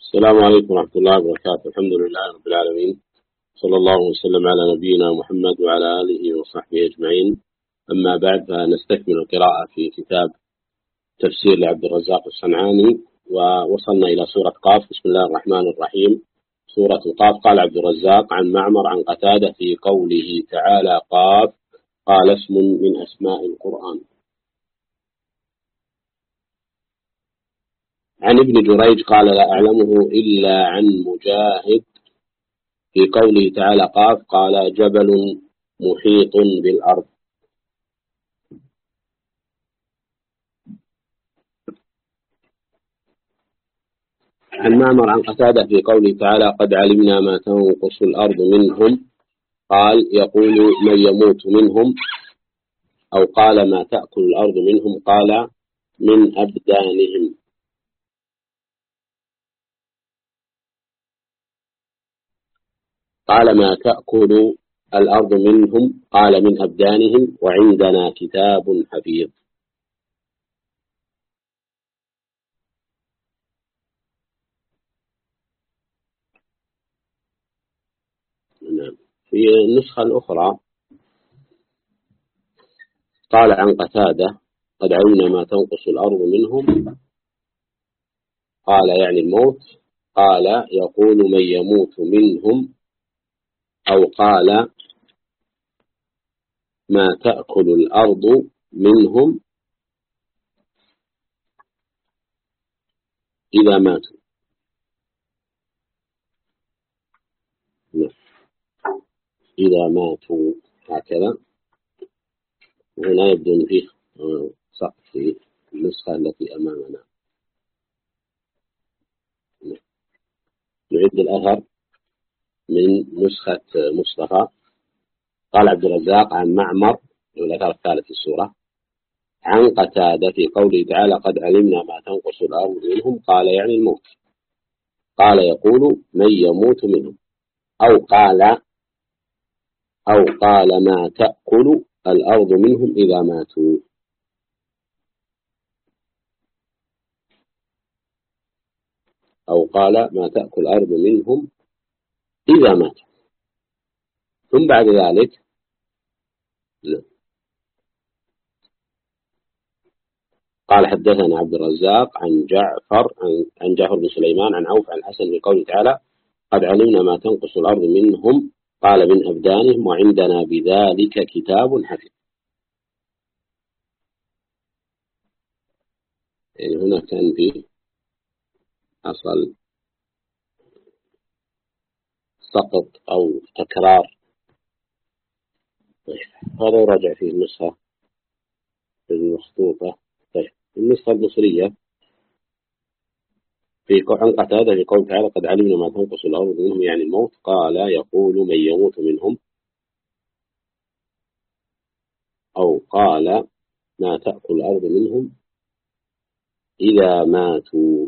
السلام عليكم ورحمة الله وبركاته. الحمد لله رب العالمين، صلى الله وسلم على نبينا محمد وعلى آله وصحبه أجمعين. أما بعد، فنستكمل القراءة في كتاب تفسير لعبد الرزاق الصنعاني، ووصلنا إلى سورة قاف. بسم الله الرحمن الرحيم. سورة قاف. قال عبد الرزاق عن معمر عن قتادة في قوله تعالى قاف قال اسم من أسماء القرآن. عن ابن جريج قال لا أعلمه إلا عن مجاهد في قوله تعالى قاف قال جبل محيط بالأرض. عن معمر عن قتادة في قوله تعالى قد علمنا ما تنقص الأرض منهم قال يقول من يموت منهم، أو قال ما تأكل الأرض منهم قال من أبدانهم. قال ما تأكل الأرض منهم قال من أبدانهم وعندنا كتاب حفيظ. في النسخة الأخرى قال عن قتادة قد علمنا ما تنقص الأرض منهم، قال يعني الموت، قال يقول من يموت منهم، أو قال ما تأكل الأرض منهم إذا ماتوا. إذا ماتوا هكذا. هنا يبدو أن فيه سقط في النسخة التي أمامنا. نعد الأثر من نسخة مصطفى. قال عبد الرزاق عن معمر، الأثر الثالث في السورة، عن قتادة في قوله تعالى قد علمنا ما تنقص الأرض منهم قال يعني الموت، قال يقول من يموت منهم، أو قال ما تأكل الأرض منهم إذا ماتوا. أو قال ما تأكل الأرض منهم إذا ماتوا. ثم بعد ذلك قال حدثنا عبد الرزاق عن جعفر بن سليمان عن عوف عن الحسن في قوله تعالى قد علمنا ما تنقص الأرض منهم قال من أبدانهم وعندنا بذلك كتاب حفيظ. يعني هنا كان فيه أصل سقط أو تكرار. هذا يراجع فيه النسخة المخطوطة. طيب النسخة المصرية عن قتادة في قوله تعالى قد علمنا ما تنقص الأرض منهم يعني الموت، قال يقول من يموت منهم، أو قال ما تأكل الأرض منهم إذا ماتوا.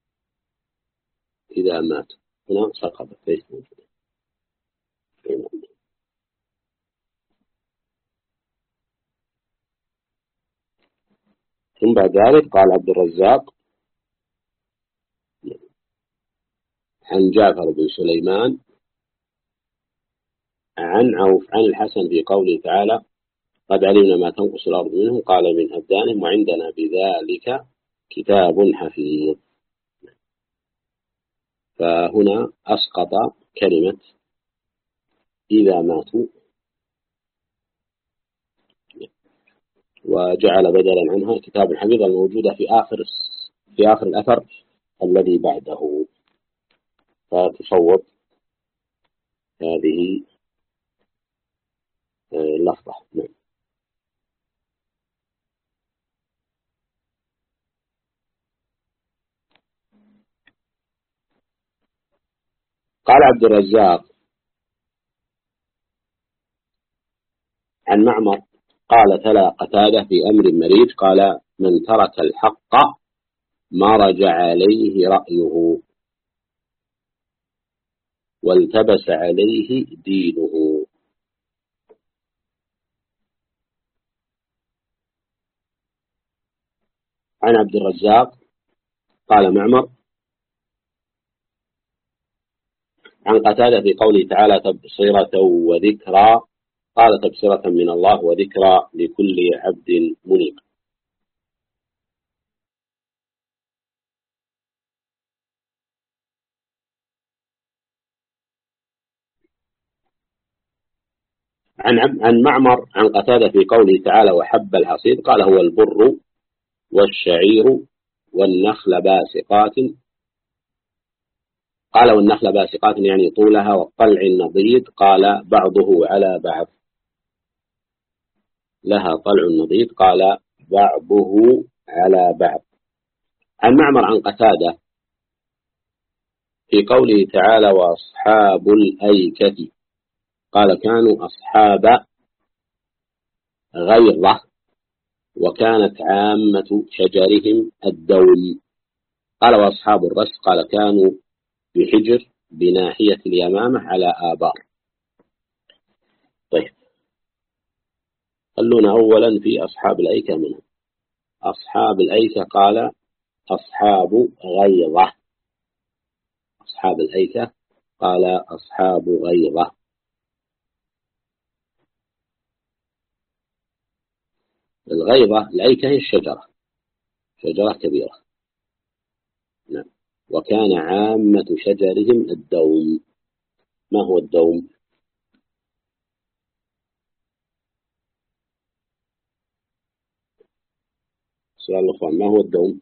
هنا سقطت ليس موجودة. ثم بعد ذلك قال عبد الرزاق عن جعفر بن سليمان عن عوف عن الحسن في قوله تعالى قد علمنا ما تنقص الأرض منهم قال من أبدانهم وعندنا بذلك كتاب حفيظ. فهنا أسقط كلمة إذا ماتوا وجعل بدلا عنها كتاب حفيظ الموجودة في آخر الأثر الذي بعده، فتصوب هذه اللفظة. نعم. قال عبد الرزاق عن معمر قال تلا قتادة في أمر مريج قال من ترك الحق مرج عليه رأيه والتبس عليه دينه. عن عبد الرزاق قال معمر عن قتادة في قوله تعالى تبصرة وذكرى، قال تبصرة من الله وذكرى لكل عبد منيب. عن معمر عن قتادة في قوله تعالى وحب الحصيد، قال هو البر والشعير والنخل باسقات، قال والنخل باسقات يعني طولها، والطلع النضيد، قال بعضه على بعض، لها طلع نضيد، قال بعضه على بعض. عن معمر عن قتادة في قوله تعالى وأصحاب الأيكة، قال كانوا أصحاب غيظة وكانت عامة شجرهم الدوم، قال وأصحاب الرس، قال كانوا بحجر بناحية اليمامة على آبار. طيب خلونا أولا في أصحاب الأيكة منهم. أصحاب الأيكة قال أصحاب غيظة، أصحاب الأيكة قال أصحاب غيظة. الغيظة الأيكة هي الشجرة، شجرة كبيرة، نعم. وكان عامة شجرهم الدوم. ما هو الدوم؟ سؤال الأخوان، ما هو الدوم؟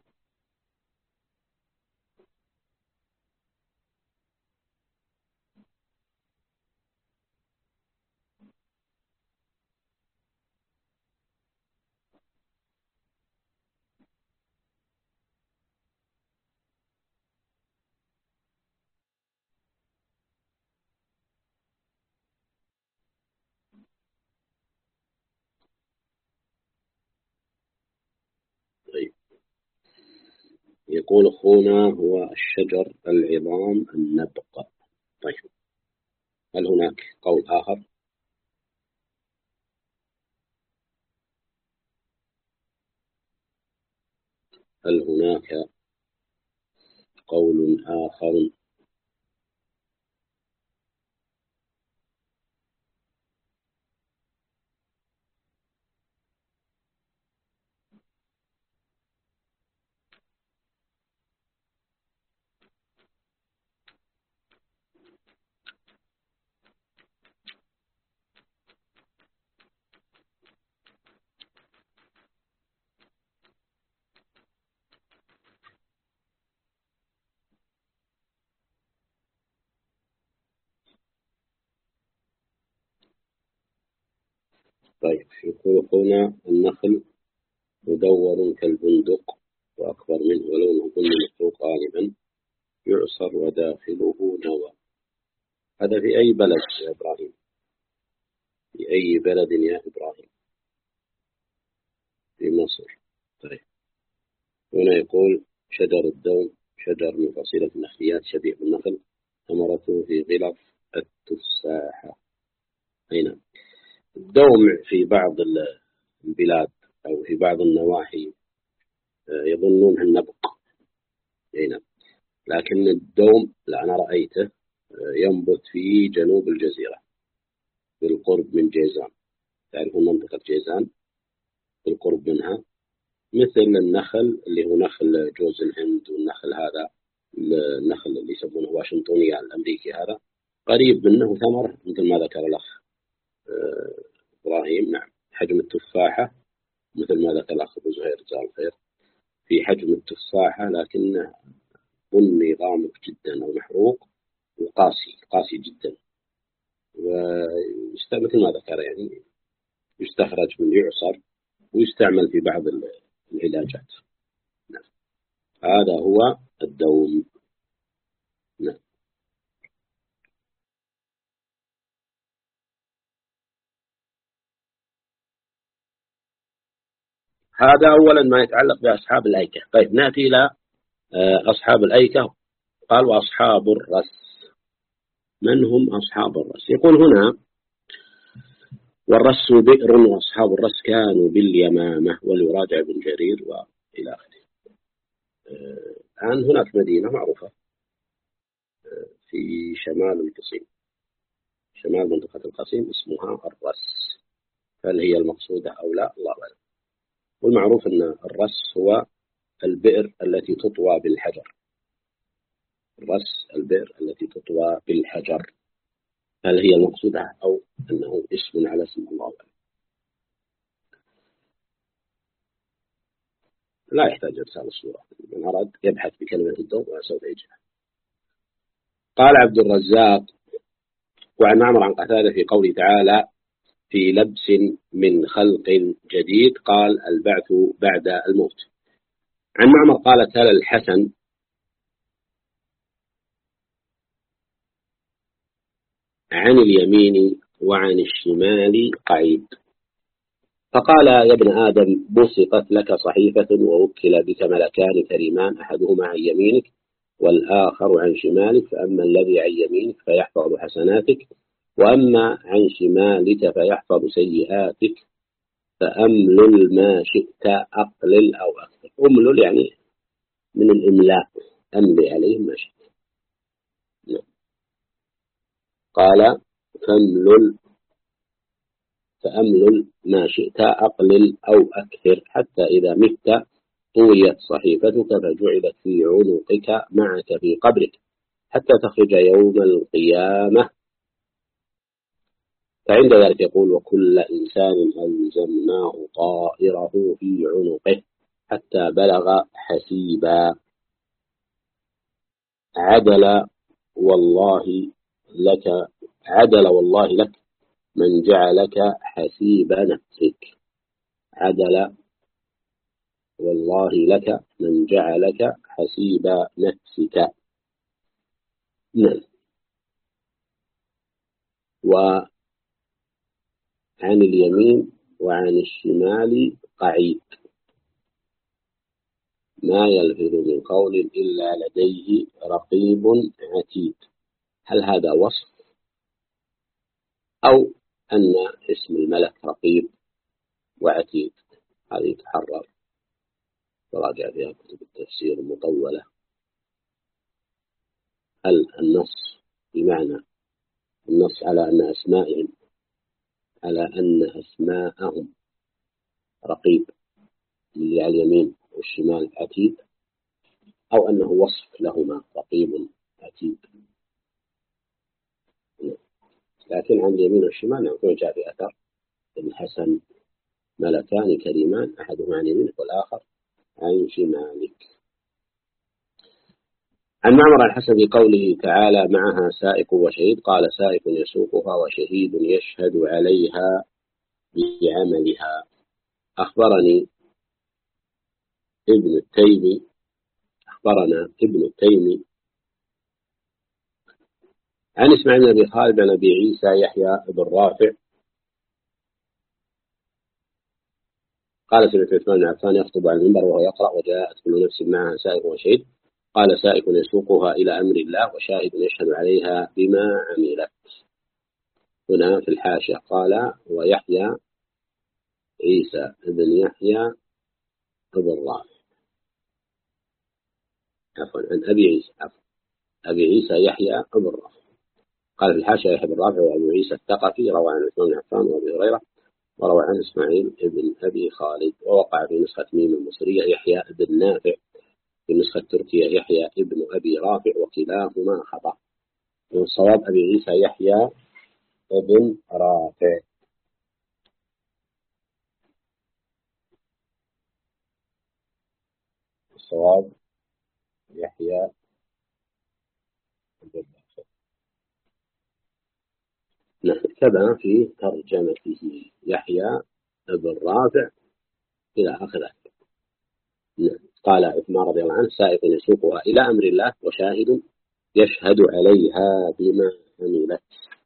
طيب يقول أخونا هو الشجر العظام النبق. طيب هل هناك قول آخر؟ هل هناك قول آخر؟ طيب يقول أخونا النخل مدور كالبندق وأكبر منه ولونه بني مسروق غالبا، يعصر وداخله نوى. هذا في أي بلد يا إبراهيم؟ في أي بلد يا إبراهيم؟ في مصر. طيب هنا يقول شجر الدوم شجر من فصيلة النخليات شبيه بالنخل، ثمرته في غلف التفاحة. أي نعم. الدوم في بعض البلاد أو في بعض النواحي يظنونها النبق. أي نعم. لكن الدوم لا، أنا رأيته ينبت في جنوب الجزيرة بالقرب من جيزان. تعرفون منطقة جيزان؟ بالقرب منها، مثل النخل اللي هو نخل جوز الهند، والنخل هذا النخل اللي يسمونه واشنطنية الأمريكي، هذا قريب منه ثمره مثل ما ذكر الأخ إبراهيم. نعم حجم التفاحة مثل ما ذكر الأخ أبو زهير جزاه الخير، في حجم التفاحة لكنه بني غامق جدا أو محروق وقاسي، قاسي جدا، ومثل ما ذكر يعني يستخرج من يعصر ويستعمل في بعض العلاجات. نعم. هذا هو الدوم. نعم. هذا أولا ما يتعلق بأصحاب الأيكة. طيب نأتي إلى أصحاب الأيكة. قال وأصحاب الرس. من هم أصحاب الرس؟ يقول هنا والرس بئر وأصحاب الرس كانوا باليمامة، وليراجع ابن جرير وإلى آخره. الآن هناك مدينة معروفة في شمال القصيم، شمال منطقة القصيم اسمها الرس، هل هي المقصودة أو لا؟ الله أعلم. والمعروف أن الرس هو البئر التي تطوى بالحجر، الرس البئر التي تطوى بالحجر، هل هي المقصودة أو أنه اسم على اسم؟ الله أعلم. لا يحتاج إرسال الصورة، من أراد يبحث بكلمة الضوء وسوف يجدها. قال عبد الرزاق: وعن معمر عن قتادة في قوله تعالى: في لبس من خلق جديد، قال: البعث بعد الموت. عن معمر قال: تلا الحسن: عن اليمين وعن الشمال قعيد. فقال: يا ابن آدم، بسطت لك صحيفة ووكل بك ملكان كريمان، أحدهما عن يمينك والآخر عن شمالك، فأما الذي عن يمينك فيحفظ حسناتك، وأما عن شمالك فيحفظ سيئاتك، فأملل ما شئت أقلل أو أكثر. أملل يعني من الإملاء، أملي عليهم ما شئت. قال: فأملل ما شئت أقلل أو أكثر، حتى إذا مت طويت صحيفتك فجعلت في عنقك معك في قبرك، حتى تخرج يوم القيامة. فعند ذلك يقول: وكل إنسان ألزمناه طائره في عنقه حتى بلغ حسيبا. عدل والله لك من جعلك حسيب نفسك. عدل والله لك من جعلك حسيب نفسك. نعم. وعن اليمين وعن الشمال قعيد، ما يلفظ من قول إلا لديه رقيب عتيد. هل هذا وصف أو أن اسم الملك رقيب وعتيد؟ هذه تحرر وراجع فيها كتب التفسير المطولة. هل النص بمعنى النص على أن أسماءهم رقيب اللي على اليمين والشمال عتيد، أو أنه وصف لهما رقيب عتيد؟ لكن عن اليمين والشمال يكون جاء في أثر الحسن: ملكان كريمان، أحدهما عن يمينك والآخر عن شمالك. عن معمر الحسن في قوله تعالى: معها سائق وشهيد، قال: سائق يسوقها وشهيد يشهد عليها بعملها. أخبرنا ابن التيمي عن إسماعيل بن أبي خالد عن أبي عيسى يحيى بن رافع قال: سمعت عثمان بن عفان يخطب على المنبر وهو يقرأ: وجاءت كل نفس معها سائق وشهيد، قال: سائق يسوقها إلى أمر الله، وشاهد يشهد عليها بما عملت. هنا في الحاشية قال: ويحيى عيسى بن يحيى بن رافع، عفوا عن أبي عيسى يحيى بن رافع. قال في الحاشية: يحيى بن رافع وأبو عيسى الثقفي، روى عن عثمان بن عفان وأبي هريرة، وروى عن إسماعيل بن أبي خالد. ووقع في نسخة ميم المصرية يحيى بن نافع، في نسخة تركيا يحيى ابن أبي رافع، وكلاهما خطأ. والصواب أبي عيسى يحيى بن رافع. الصواب يحيى بن رافع. نعم، كما في ترجمته يحيى بن رافع إلى آخره. نعم. قال عثمان رضي الله عنه: سائق يسوقها إلى أمر الله، وشاهد يشهد عليها بما عملت.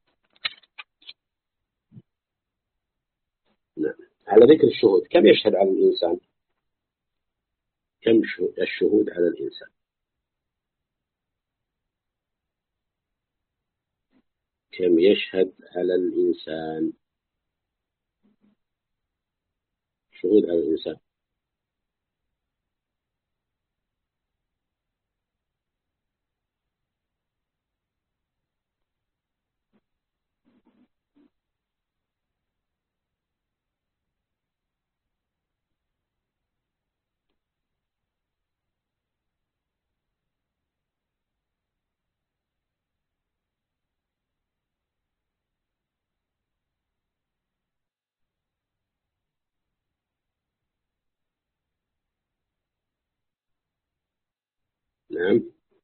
نعم. على ذكر الشهود، كم يشهد على الإنسان؟ كم الشهود على الإنسان؟ كم يشهد على الإنسان؟ شهود على الإنسان. نعم.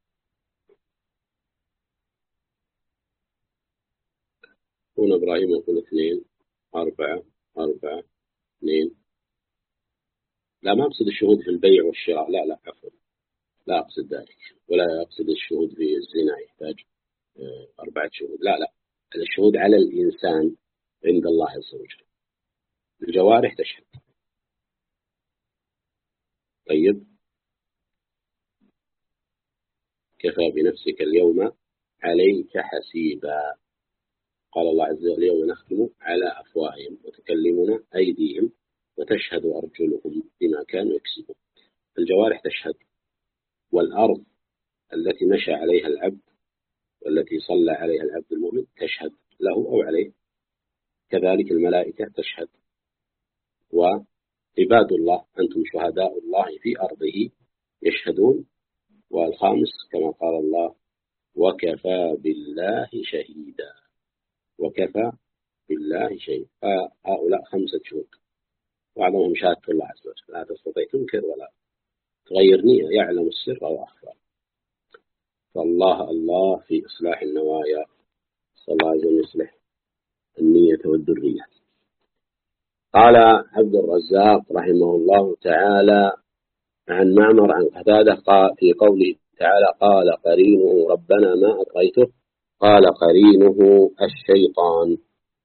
كون إبراهيم يقول 2 4 4 2. لا، ما أقصد الشهود في البيع والشراء، لا لا عفوا، لا أقصد ذلك، ولا أقصد الشهود في الزنا يحتاج 4 شهود، لا لا. الشهود على الإنسان عند الله عز وجل، الجوارح تشهد. طيب، كفى بنفسك اليوم عليك حسيبا. قال الله عز وجل: اليوم نختم على أفواههم وتكلمنا أيديهم وتشهد أرجلهم بما كانوا يكسبون. الجوارح تشهد، والأرض التي مشى عليها العبد والتي صلى عليها العبد المؤمن تشهد له أو عليه، كذلك الملائكة تشهد، وعباد الله أنتم شهداء الله في أرضه يشهدون. والخامس كما قال الله: وكفى بالله شهيدا. وكفى بالله شهيدا. هؤلاء 5 شهود، وأعظمهم شهادة الله عز وجل، لا تستطيع تنكر ولا تغير نية، يعلم السر وأخفى. فالله الله في إصلاح النوايا، صلى الله عز وجل يصلح النية والذرية. قال عبد الرزاق رحمه الله تعالى عن معمر عن قتادة في قوله تعالى: قال قرينه ربنا ما أطغيته، قال قرينه الشيطان.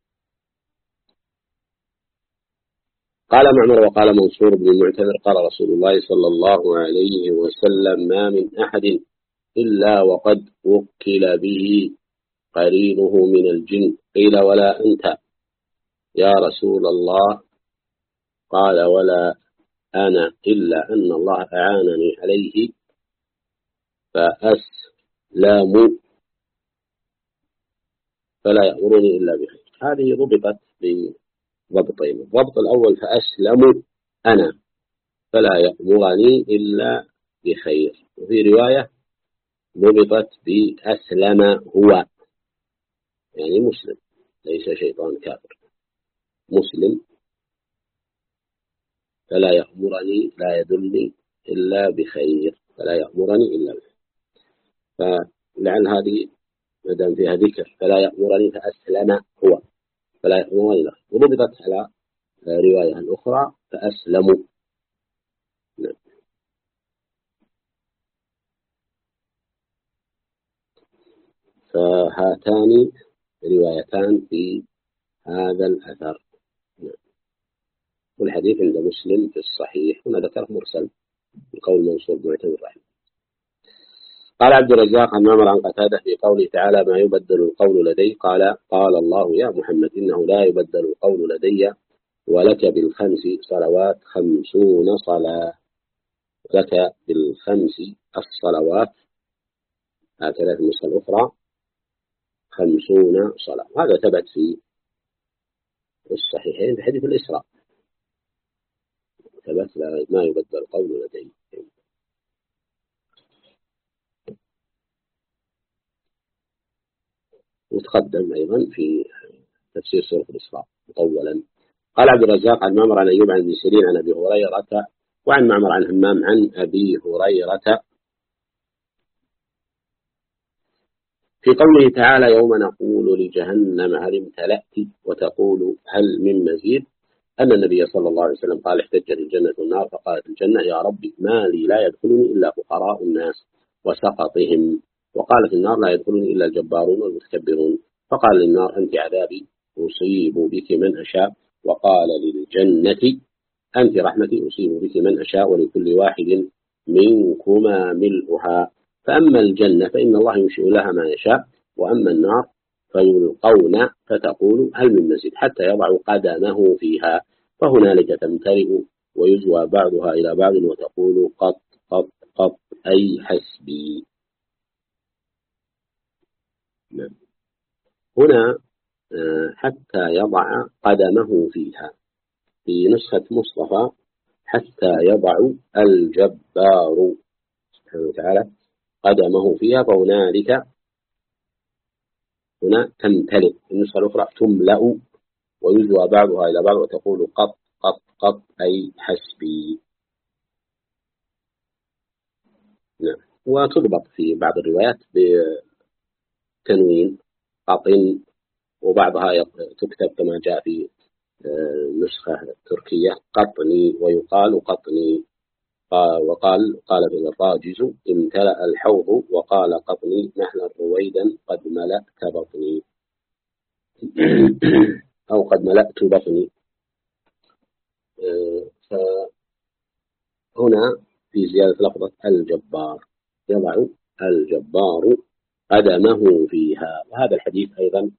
قال معمر وقال منصور بن المعتمر: قال رسول الله صلى الله عليه وسلم: ما من أحد إلا وقد وكل به قرينه من الجن. قيل: ولا أنت يا رسول الله؟ قال: ولا أنا، إلا أن الله أعانني عليه فأسلم فلا يأمرني إلا بخير. هذه ضبطت بضبطين: الضبط الأول فأسلم أنا فلا يأمرني إلا بخير، وفي رواية ضبطت بأسلم هو، يعني مسلم، ليس شيطان كافر، مسلم. فلا يأمرني لا يدلني إلا بخير، فلا يأمرني إلا بخير. فلعل هذه ما دام فيها ذكر فلا يأمرني فأسلم هو، فلا يأمرني له، وضبطت على رواية الأخرى فأسلم. نعم. فهاتان روايتان في هذا الأثر. نعم. والحديث عند مسلم في الصحيح، هنا ذكر مرسل بقول منصور بن معتمر رحمه. قال عبد الرزاق عن معمر عن قتادة في قوله تعالى: ما يبدل القول لدي، قال الله: يا محمد إنه لا يبدل القول لدي ولك بالخمس صلوات 50 صلاة. لك بالخمس الصلوات، هكذا في النسخة الأخرى 50 صلاة. هذا ثبت في الصحيحين في حديث الإسراء، ثبت ما يبدل القول لدي. وتقدم أيضا في تفسير سورة الإسراء مطولا. قال عبد الرزاق عن معمر عن أيوب عن ابن سيرين عن أبي هريرة، وعن معمر عن همام عن أبي هريرة في قوله تعالى: يوم نقول لجهنم هل امتلأت وتقول هل من مزيد، أن النبي صلى الله عليه وسلم قال: احتجت الجنة والنار، فقالت الجنة: يا ربي ما لي لا يدخلني إلا فقراء الناس وسقطهم. وقالت النار: لا يدخلني إلا الجبارون والمتكبرون. فقال للنار: أنت عذابي أصيب بك من أشاء. وقال للجنة: أنت رحمتي أصيب بك من أشاء، ولكل واحد منكما ملؤها. فأما الجنة فإن الله ينشئ لها ما يشاء، وأما النار فيلقون فتقول هل من مزيد، حتى يضع قدمه فيها، فهنالك تمتلئ ويجوى بعضها إلى بعض وتقول قط قط قط، أي حسبي. هنا حتى يضع قدمه فيها، في نسخة مصطفى حتى يضع الجبار سبحانه وتعالى قدمه فيها، فهنالك هنا تمتلئ. النسخة الأخرى تملأ ويجوى بعضها إلى بعض وتقول قط قط قط، أي حسبي. نعم. وتضبط في بعض الروايات بتنوين قطن، وبعضها تكتب كما جاء في نسخة تركية قطني ويقال قطني. قال في الراجز امتلأ الحوض وقال قطني نحلا رويدا قد ملأت بطني أو قد ملأت بطني. فهنا في زيادة لفظة الجبار، يضع الجبار قدمه فيها. وهذا الحديث أيضا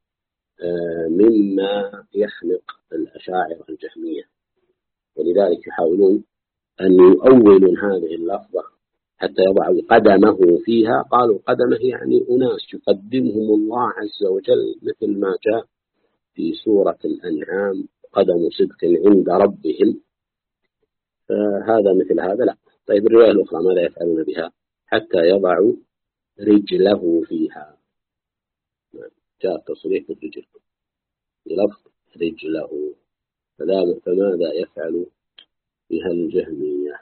مما يخنق الأشاعرة الجهمية، ولذلك يحاولون أن يؤولوا هذه اللفظة حتى يضعوا قدمه فيها. قالوا قدمه يعني أناس يقدمهم الله عز وجل، مثل ما جاء في سورة الأنعام قدم صدق عند ربهم. فهذا مثل هذا لا. طيب الرواية الأخرى ماذا يفعلون بها؟ حتى يضعوا رجله فيها، جاء التصريح بالرجل بلفظ رجله. فماذا يفعل بها الجهمية؟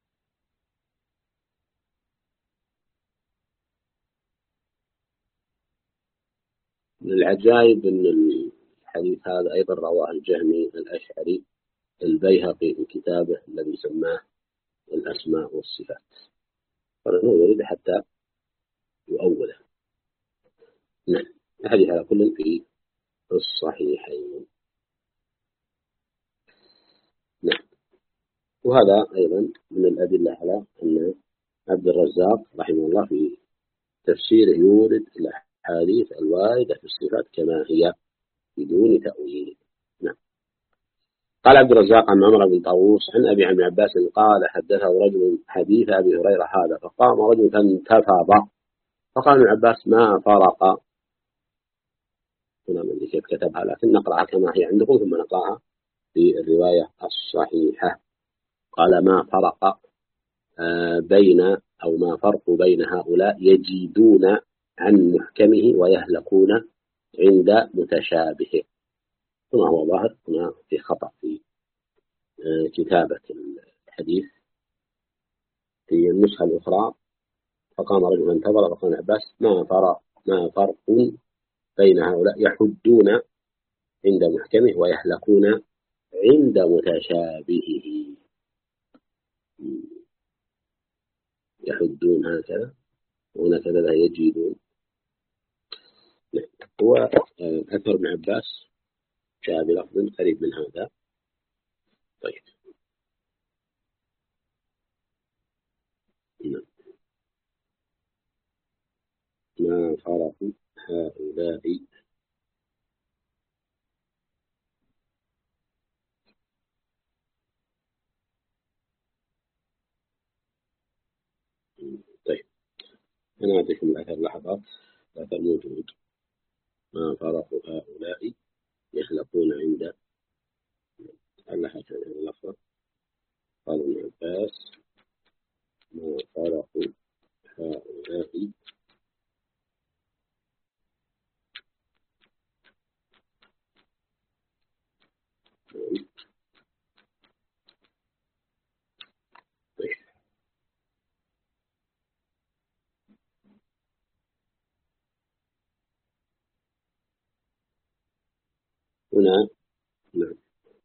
من العجائب أن الحديث هذا أيضا رواه الجهمي الأشعري البيهقي في كتابه الذي سماه الأسماء والصفات، فلنه يريد حتى يؤوله. نعم، الحديث على كل في الصحيحين. نعم، وهذا أيضا من الأدلة على أن عبد الرزاق رحمه الله في تفسيره يورد الأحاديث الواردة في الصفات كما هي بدون تأويل. نعم. قال عبد الرزاق عن عمر بن طاووس عن أبي عن عباس قال حدثه رجل حديث أبي هريرة هذا، فقام رجل فانتفض، فقال ابن عباس ما فرق. هنا من كيف كتبها، لكن نقرأها كما هي عندكم ثم نقرأها في الرواية الصحيحة. قال ما فرق بين أو ما فرق بين هؤلاء يجيدون عن محكمه ويهلكون عند متشابهه. هنا هو ظاهر هنا في خطأ في كتابة الحديث. في النسخة الأخرى فقام رجل انتظر فقال عباس ما فرق بين هؤلاء يحدون عند محكمه ويهلكون عند متشابهه. يحدون هكذا وهنا كذا يجيدون. هو أثر ابن عباس جاء بلفظ قريب من هذا. طيب ما فرق هؤلاء طيب أنا أعطيكم الأثر لحظات. الأثر موجود. ما فرق هؤلاء يخلقون عند اللحظة اللفظة. قال ابن عباس ما فرق هؤلاء هنا. نعم.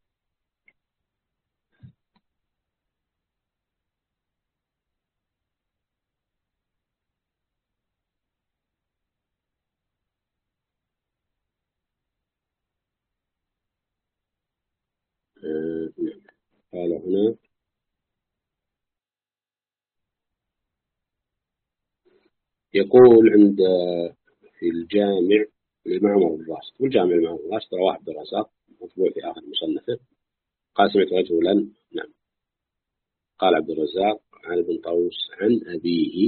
نعم. قال هنا يقول عند في الجامع لمعمر الراشد، والجامع لمعمر الراشد رواه عبد الرزاق مطبوع في آخر مصنفه. قال سمعت رجلا. نعم. قال عبد الرزاق عن ابن طاووس عن أبيه.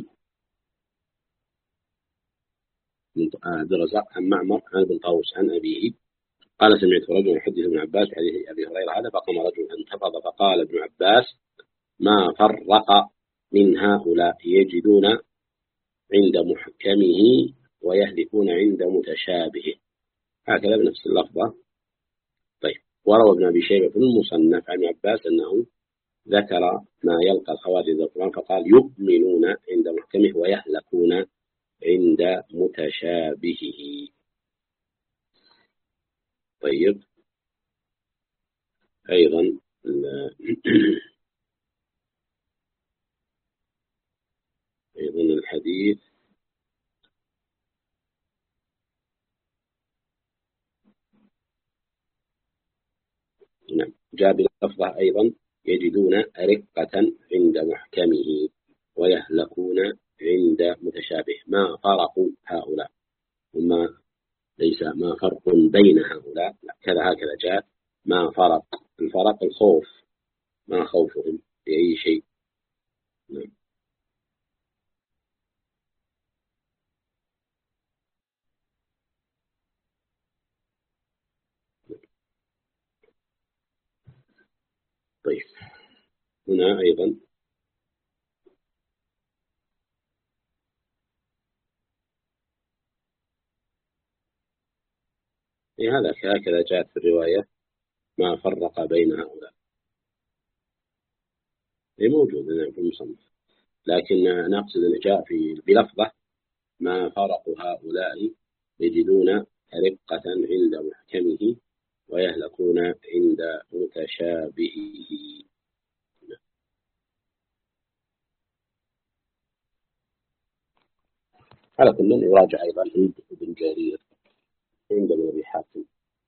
عبد الرزاق عن معمر عن ابن طاووس عن أبيه قال سمعت رجلا يحدث ابن عباس حديث أبي هريرة هذا، فقام رجل انتفض فقال ابن عباس ما فرق من هؤلاء يجدون عند محكمه ويهلكون عند متشابهه، هكذا بنفس اللفظة. طيب وروى ابن أبي شيبة في المصنف عن عباس أنه ذكر ما يلقى الخوارج من القرآن فقال يؤمنون عند محكمه ويهلكون عند متشابهه. طيب، أيضا أيضا الحديث نعم جاء بلفظة أيضا يجدون رقة عند محكمه ويهلكون عند متشابه. ما فرق هؤلاء؟ وما ليس ما فرق بين هؤلاء، لا كذا هكذا جاء ما فرق. الفرق الخوف، ما خوفهم بأي شيء. نعم. طيب، هنا أيضا هذا هكذا جاءت في الرواية ما فرق بين هؤلاء. هي موجودة في المصنف، لكن نقصد أن جاء في بلفظة ما فرق هؤلاء يجدون رقة عند محكمه ويهلكون عند متشابهه. على كل يراجع أيضا عند ابن جرير عند ابن أبي حاتم.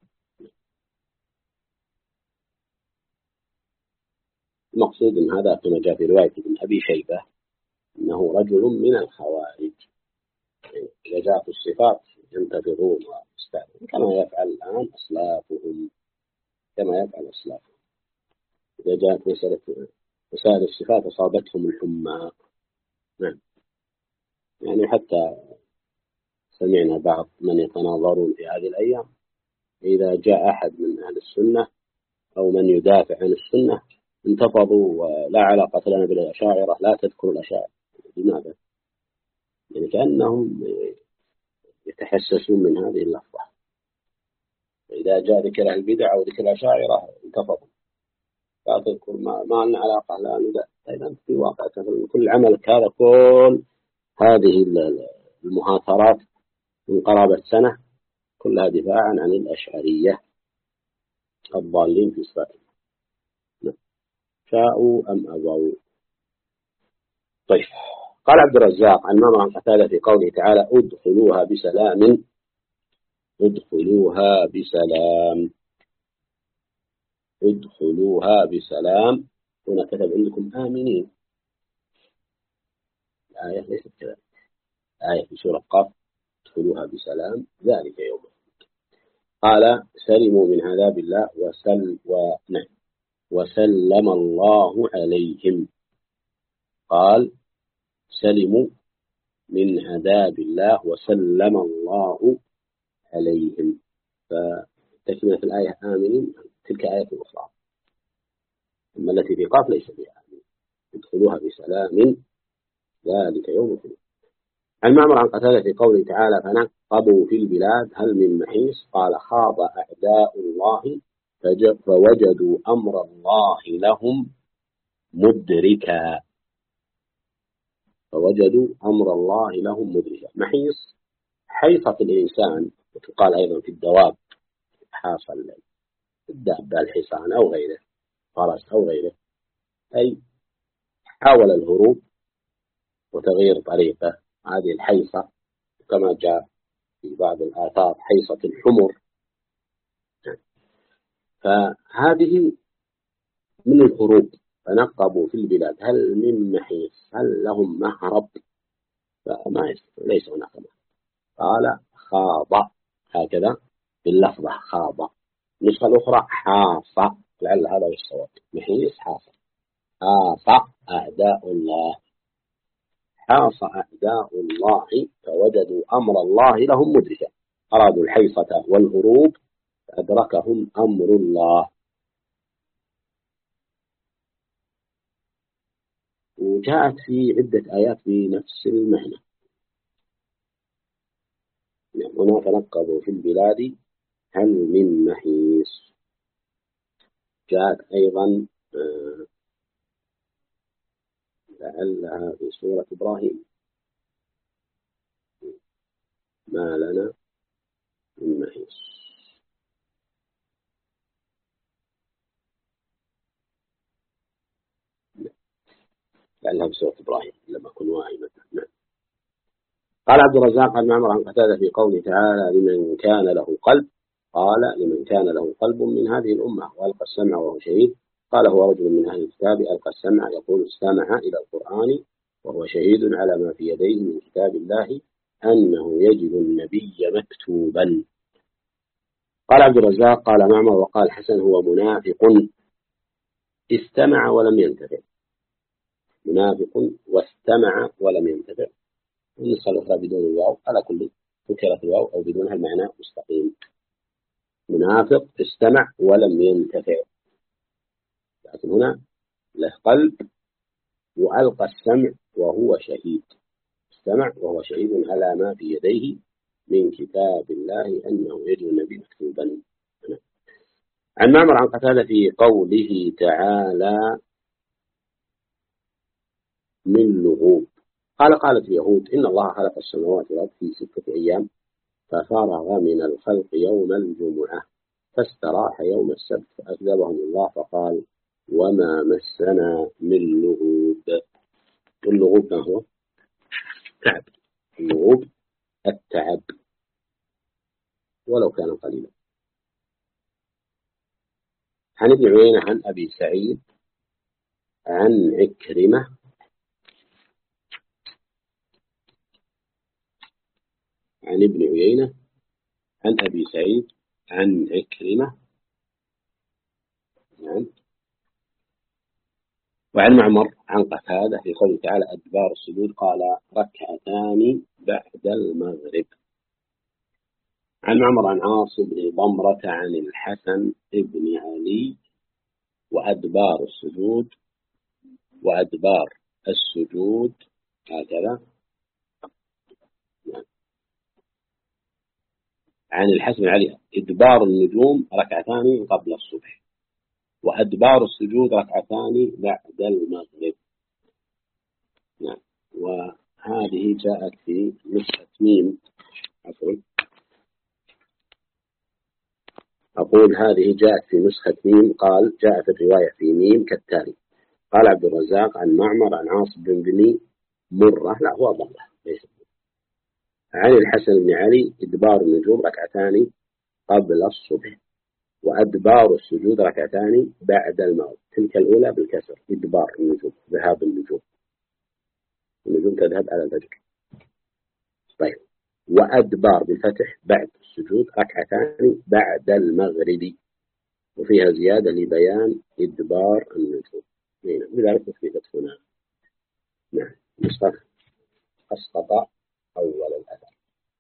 المقصود أن هذا كما جاء في رواية ابن أبي شيبة أنه رجل من الخوارج. إذا جاءت الصفات ينتظرون ويستعدون كما يفعل الآن أسلافهم، كما يفعل أسلافهم. إذا جاءت مسائل الصفات أصابتهم الحمى. نعم، يعني حتى سمعنا بعض من يتناظرون في هذه الأيام إذا جاء أحد من أهل السنة أو من يدافع عن السنة انتفضوا ولا علاقة لنا بالأشاعرة، لا تذكر الأشاعرة. لماذا؟ يعني كأنهم يتحسسون من هذه اللفظة. إذا جاء ذكر البدع أو ذكر الأشاعرة انتفضوا، لا تذكر ما لنا علاقة. لا ندع. أيضا في واقع كل عمل هذا، كل هذه المهاترات من قرابة سنة كلها دفاعا عن الأشعرية الضالين في صفات الله، شاءوا أم أبوا. طيب، قال عبد الرزاق عن مامر عن قتادة في قوله تعالى ادخلوها بسلام، ادخلوها بسلام، ادخلوها بسلام. هنا كتب عندكم آمنين، الآية ليست كذلك. آية في سورة قاف ادخلوها بسلام ذلك يوم. قال سلموا من عذاب الله وسلم الله عليهم. قال سلموا من عذاب الله وسلم الله عليهم. فتكملة الآية آمنين تلك آية أخرى، أما التي في قاف ليس بها آمنين. ادخلوها بسلام ذلك يوم الخلود. عن معمر عن قتادة في قوله تعالى فنقبوا في البلاد هل من محيص. قال خاض أعداء الله فوجدوا أمر الله لهم مدركا. فوجدوا أمر الله لهم مدركا. محيص حيصة الإنسان، وتقال أيضا في الدواب حاص الدابة الحصان أو غيره، فرس أو غيره، أي حاول الهروب وتغيير طريقه. هذه الحيصة كما جاء في بعض الآثار حيصة الحمر. فهذه من الهروب. فنقبوا في البلاد هل من محيص، هل لهم مهرب؟ فما ليس هناك مهرب. قال خاض هكذا باللفظة خاض. النسخة الأخرى حاص، لعل هذا هو الصواب. محيص حاص. حاص أعداء الله، حاص أعداء الله فوجدوا أمر الله لهم مدركا. أرادوا الحيصة والهروب فأدركهم أمر الله. وجاءت في عدة آيات بنفس المعنى. هنا تنقبوا في البلاد هل من محيص. جاءت أيضا لعلها في سورة إبراهيم. ما لنا من محيص. لعلها في سورة إبراهيم لما أكون واهمة. نعم. قال عبد الرزاق عن معمر عن قتادة في قوله تعالى لمن كان له قلب، قال لمن كان له قلب من هذه الأمة وألقى السمع وهو شهيد. قال هو رجل من أهل الكتاب ألقى السمع يقول استمع إلى القرآن وهو شهيد على ما في يديه من كتاب الله أنه يجد النبي مكتوبا. قال عبد الرزاق قال معمر وقال حسن هو منافق استمع ولم ينتفع. منافق واستمع ولم ينتفع. النسخة الأخرى بدون الواو، على كل ذكرت الواو أو بدونها المعنى مستقيم. منافق استمع ولم ينتفع، لكن هنا له قلب وألقى السمع وهو شهيد. استمع وهو شهيد على ما في يديه من كتاب الله أنه يجد النبي مكتوبا. عن معمر عن قتادة في قوله تعالى من لغوب. قالت اليهود إن الله خلق السماوات والأرض في 6 أيام ففرغ من الخلق يوم الجمعة فاستراح يوم السبت فأكذبهم الله فقال وما مسنا من لغوب. اللغوب ما هو؟ تعب. اللغوب التعب ولو كان قليلا. عن ابن عيينة عن أبي سعيد عن عكرمة عن ابن عيينة عن أبي سعيد عن عكرمة يعني. وعن معمر عن قتادة في قوله تعالى أدبار السجود قال ركعتان بعد المغرب. عن معمر عن عاصم بن ضمرة عن الحسن بن علي وأدبار السجود هكذا. عن الحسن بن علي إدبار النجوم ركعتان قبل الصبح وأدبار السجود ركعتان بعد المغرب. نعم. وهذه جاءت في نسخة ميم. أقول هذه جاءت في نسخة ميم. قال جاء في الرواية في ميم كالتالي. قال عبد الرزاق عن معمر عن عاصم بن مرة لا هو ضمه ليس عن الحسن بن علي إدبار النجوم ركعتان قبل الصبح وأدبار السجود ركعتان بعد المغرب. تلك الأولى بالكسر إدبار النجوم ذهاب النجوم تذهب على الفجر. طيب وأدبار بالفتح بعد السجود ركعتان بعد المغرب وفيها زيادة لبيان إدبار النجوم لذلك تثبيت هنا. نعم. نسخة أسقط أول الأثر.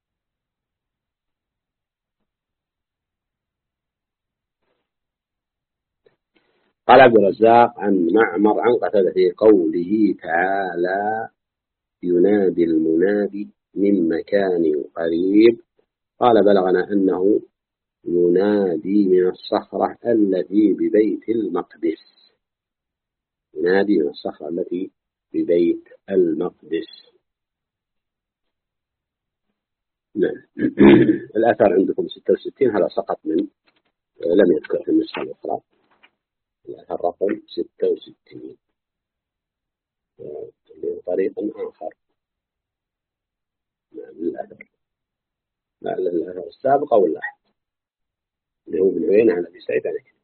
قال عبد الرزاق عن معمر عن قتادة في قوله تعالى ينادي المنادي من مكان قريب. قال بلغنا أنه ينادي من الصخرة التي ببيت المقدس. ينادي من الصخرة التي ببيت المقدس. نعم. الأثر عندكم 66 هذا سقط من لم يذكر في النسخة الأخرى. الأثر رقم 66 بطريق آخر. الأثر الأثر السابق أو اللاحق اللي هو ابن عيينة عن أبي سعيد عليه.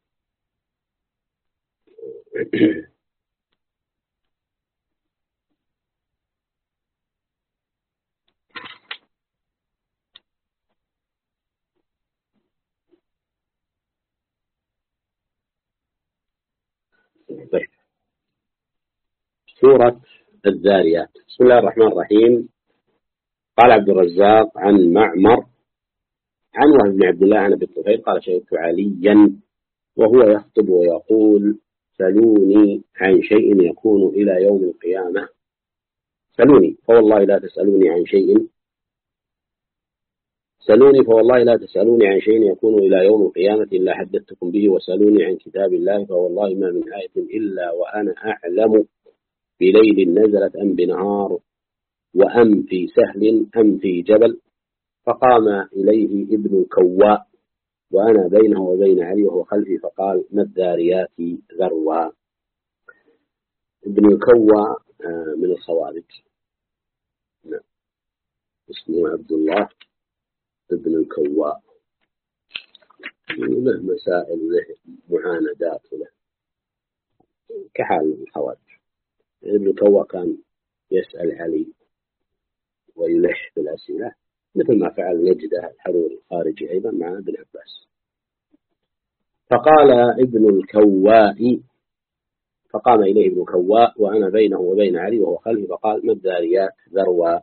طيب. سورة الذاريات. بسم الله الرحمن الرحيم. قال عبد الرزاق عن معمر عن وهب بن عبد الله عن أبي الطفيل قال شهدت عليا وهو يخطب ويقول سلوني عن شيء يكون إلى يوم القيامة. سلوني فوالله لا تسألوني عن شيء عن شيء يكون إلى يوم القيامة إلا حدثتكم به وسألوني عن كتاب الله فوالله ما من آية إلا وأنا أعلم في ليل نزلت أم بنهار وأم في سهل أم في جبل. فقام إليه ابن الكواء وأنا بينه وبين علي وهو خلفي فقال ما الذاريات ذروا. ابن الكواء من الخوارج، اسمه عبد الله ابن الكواء، له مسائل له معاندات له كحال الخوارج. ابن الكواء كان يسأل علي ويلح بالأسئلة مثل ما فعل نجده الحروري الخارجي أيضا مع ابن عباس. فقال ابن الكواء فقام إليه ابن الكواء وأنا بينه وبين علي وهو خلفي فقال ما الذاريات ذروا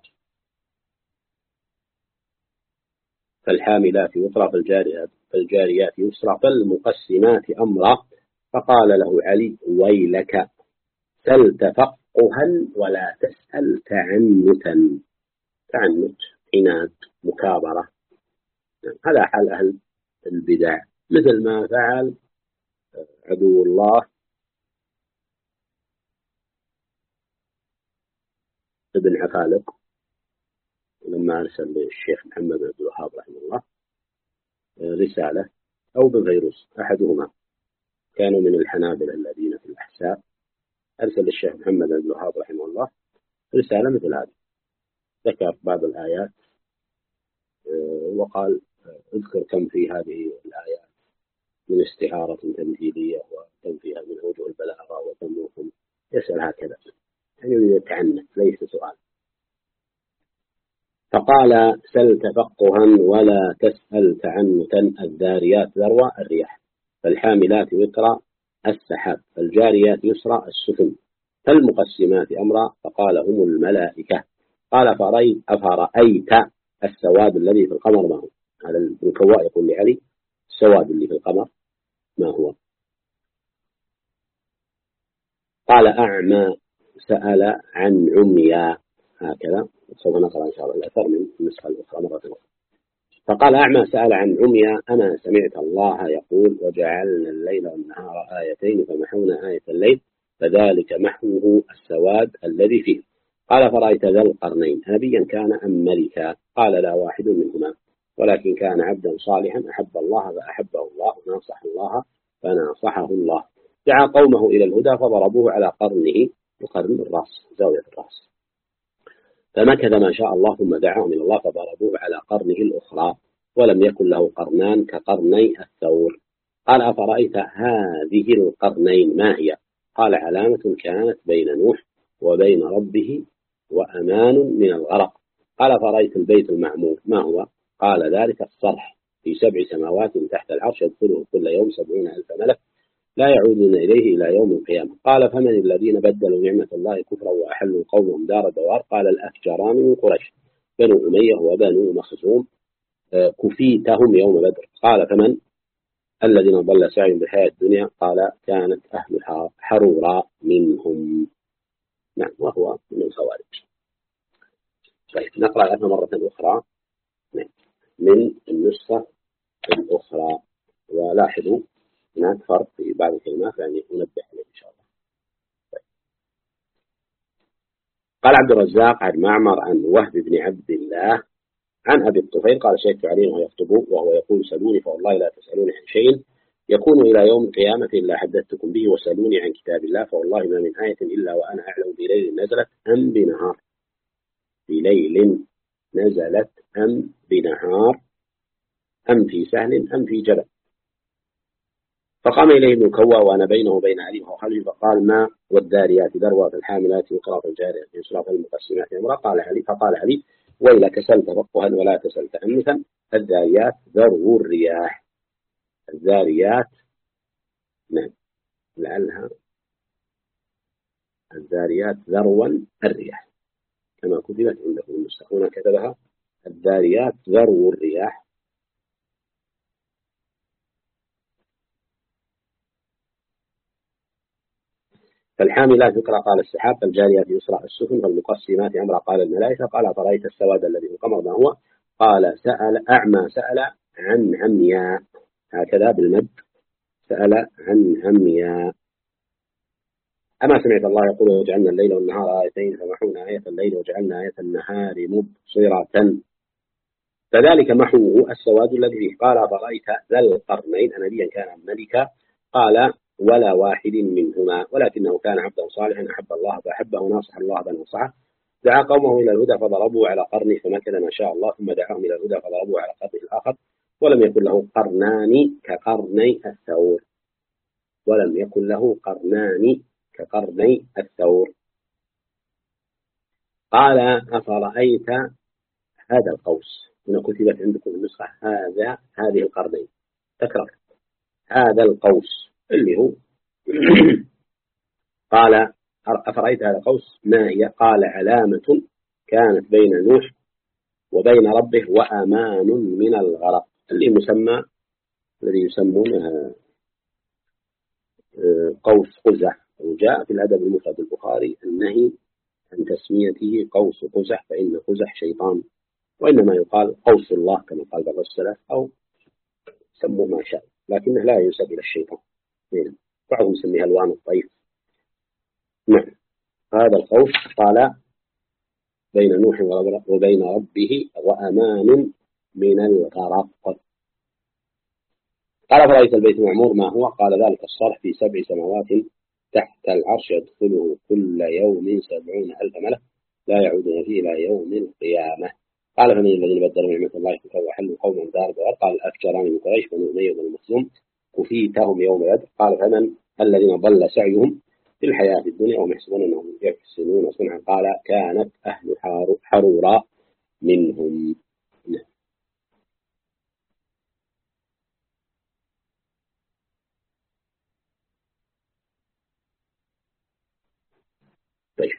فالحاملات وقرا فالجاريات يسرا فالمقسمات أمرا. فقال له علي ويلك سل تفقها ولا تسأل تعنتا. تعنت عناد مكابرة، هذا حال أهل البدع مثل ما فعل عدو الله ابن عفالق لما أرسل للشيخ محمد بن عبد الوهاب رحمه الله رسالة أو بفيروس أحدهما، كانوا من الحنابلة الذين في الأحساء، أرسل للشيخ محمد بن عبد الوهاب رحمه الله رسالة مثل هذه، ذكر بعض الآيات وقال اذكر كم في هذه الآيات من استعارة تمثيلية وكم فيها من وجه البلاغة وكم يسأل هكذا، يعني يتعنت ليس سؤال. فقال سل تفقها ولا تسأل تعنتا الذاريات ذروة الرياح فالحاملات وقرا السحاب فالجاريات يسرى السفن فالمقسمات أمرا. فقال هم الملائكة. قال أفرأيت السواد الذي في القمر ما هو؟ هذا الكواء يقول لعلي السواد اللي في القمر ما هو؟ قال أعمى سأل عن عميا، هكذا سوف نقرأ إن شاء الله الأثر من النسخة الأخرى مرة أخرى. فقال أعمى سأل عن عميا أنا سمعت الله يقول وجعلنا الليل والنهار آيتين فمحونا آية الليل فذلك محوه السواد الذي فيه. قال فرأيت ذا القرنين نبيا كان أم ملكا؟ قال لا واحد منهما ولكن كان عبدا صالحا أحب الله فأحبه الله وناصح الله فناصحه الله. دعا قومه إلى الهدى فضربوه على قرنه وقرن الرأس زاوية الرأس فمكث ما شاء الله ثم دعاهم إلى الله فضربوه على قرنه الأخرى ولم يكن له قرنان كقرني الثور. قال أفرأيت هذه القرنين ما هي؟ قال علامة كانت بين نوح وبين ربه وأمان من الغرق. قال فرأيت البيت المعمور ما هو؟ قال ذلك الصرح في 7 سماوات تحت العرش يدخله كل يوم 70,000 ملك لا يعودون إليه إلى يوم القيامة. قال فمن الذين بدلوا نعمة الله كفرا وأحلوا قومهم دار الدوار؟ قال الأفجران من قريش بنو أمية وبنو مخزوم كفيتهم يوم بدر. قال فمن الذين ضل سعيهم بالحياة الدنيا؟ قال كانت أهلها حرورا منهم. نعم وهو من الخوارج. طيب نقرأ الآن مرة أخرى من النسخة الأخرى ولاحظوا هناك فرق في بعض الكلمات يعني أنبه عليه إن شاء الله. طيب. قال عبد الرزاق عن معمر عن وهب بن عبد الله عن أبي الطفيل قال شهدت عليه وهو يخطب وهو يقول سلوني فوالله لا تسألوني عن شيء يكون إلى يوم القيامة إلا حدثتكم به وسألوني عن كتاب الله فوالله ما من آية إلا وأنا أعلم بليل نزلت أم بنهار بليل نزلت أم بنهار أم في سهل أم في جبل. فقام إليه ابن الكواء وأنا بينه وبين علي وهو خلفي فقال ما والذاريات ذروا فالحاملات وقرا فالجاريات يسرا فالمقسمات أمرا. فقال علي ويلك سل تفقها ولا تسل تأنثا الذاريات ذرو الرياح. الذاريات نعم لعلها الذاريات ذروا الرياح كما كتبت عندكم المستخدمون كتبها الذاريات ذرو الرياح. فالحاملات يقرأ قال السحاب فالجاريات يسرى السفن فالمقسمات أمرا. قال الملائكة. قال فرأيت السواد الذي في القمر ما هو؟ قال سأل أعمى سأل عن عمياء، هكذا بالمد سأل عن عمياء. أما سمعت الله يقول وجعلنا الليل والنهار آيتين فمحونا آية الليل وجعلنا آية النهار مبصرة فذلك محوه السواد الذي فيه. قال أفرأيت ذا القرنين أنبيا كان ملكا قال ولا واحد منهما ولكنه كان عبدا صالحا أحب الله فأحبه ناصح الله فنصحه دعا قومه إلى الهدى فضربوا على قرنه فمكث ما شاء الله ثم دعاهم إلى الهدى فضربوا على قرنه الآخر ولم يكن له قرنان كقرني الثور ولم يكن له قرنان كقرني الثور. قال أفرأيت هذا القوس هنا كتبت عندكم النسخة هذه القرنين تكرر هذا القوس اللي هو قال أفرأيت هذا القوس ما هي؟ قال علامة كانت بين نوح وبين ربه وأمان من الغرق اللي مسمى الذي يسمونه قوس قزح وجاء في الأدب المفرد البخاري النهي عن تسميته قوس قزح فإن قزح شيطان وإنما يقال قوس الله كما قال بعض السلف أو سموا ما شاء لكنه لا ينسب إلى الشيطان بعضهم يسميها الوان الطيف. نعم هذا القوس قال بين نوح وبين ربه وأمان من الغرق. قال فرأيت البيت المعمور ما هو؟ قال ذلك الصرح في 7 سماوات تحت العرش يدخله كل يوم 70,000 ملك لا يعودون فيه إلى يوم القيامة. قال فمن الذين بدلوا نعمة الله كفروا وحلوا قوما دار بغير قال الأفجران من قريش بنو أمية بن مخزوم كفيتهم يوم بدر. قال فمن الذين ضل سعيهم في الحياة الدنيا وهم يحسبون أنهم يحسنون صنعا قال كانت أهل حرورا منهم. طيب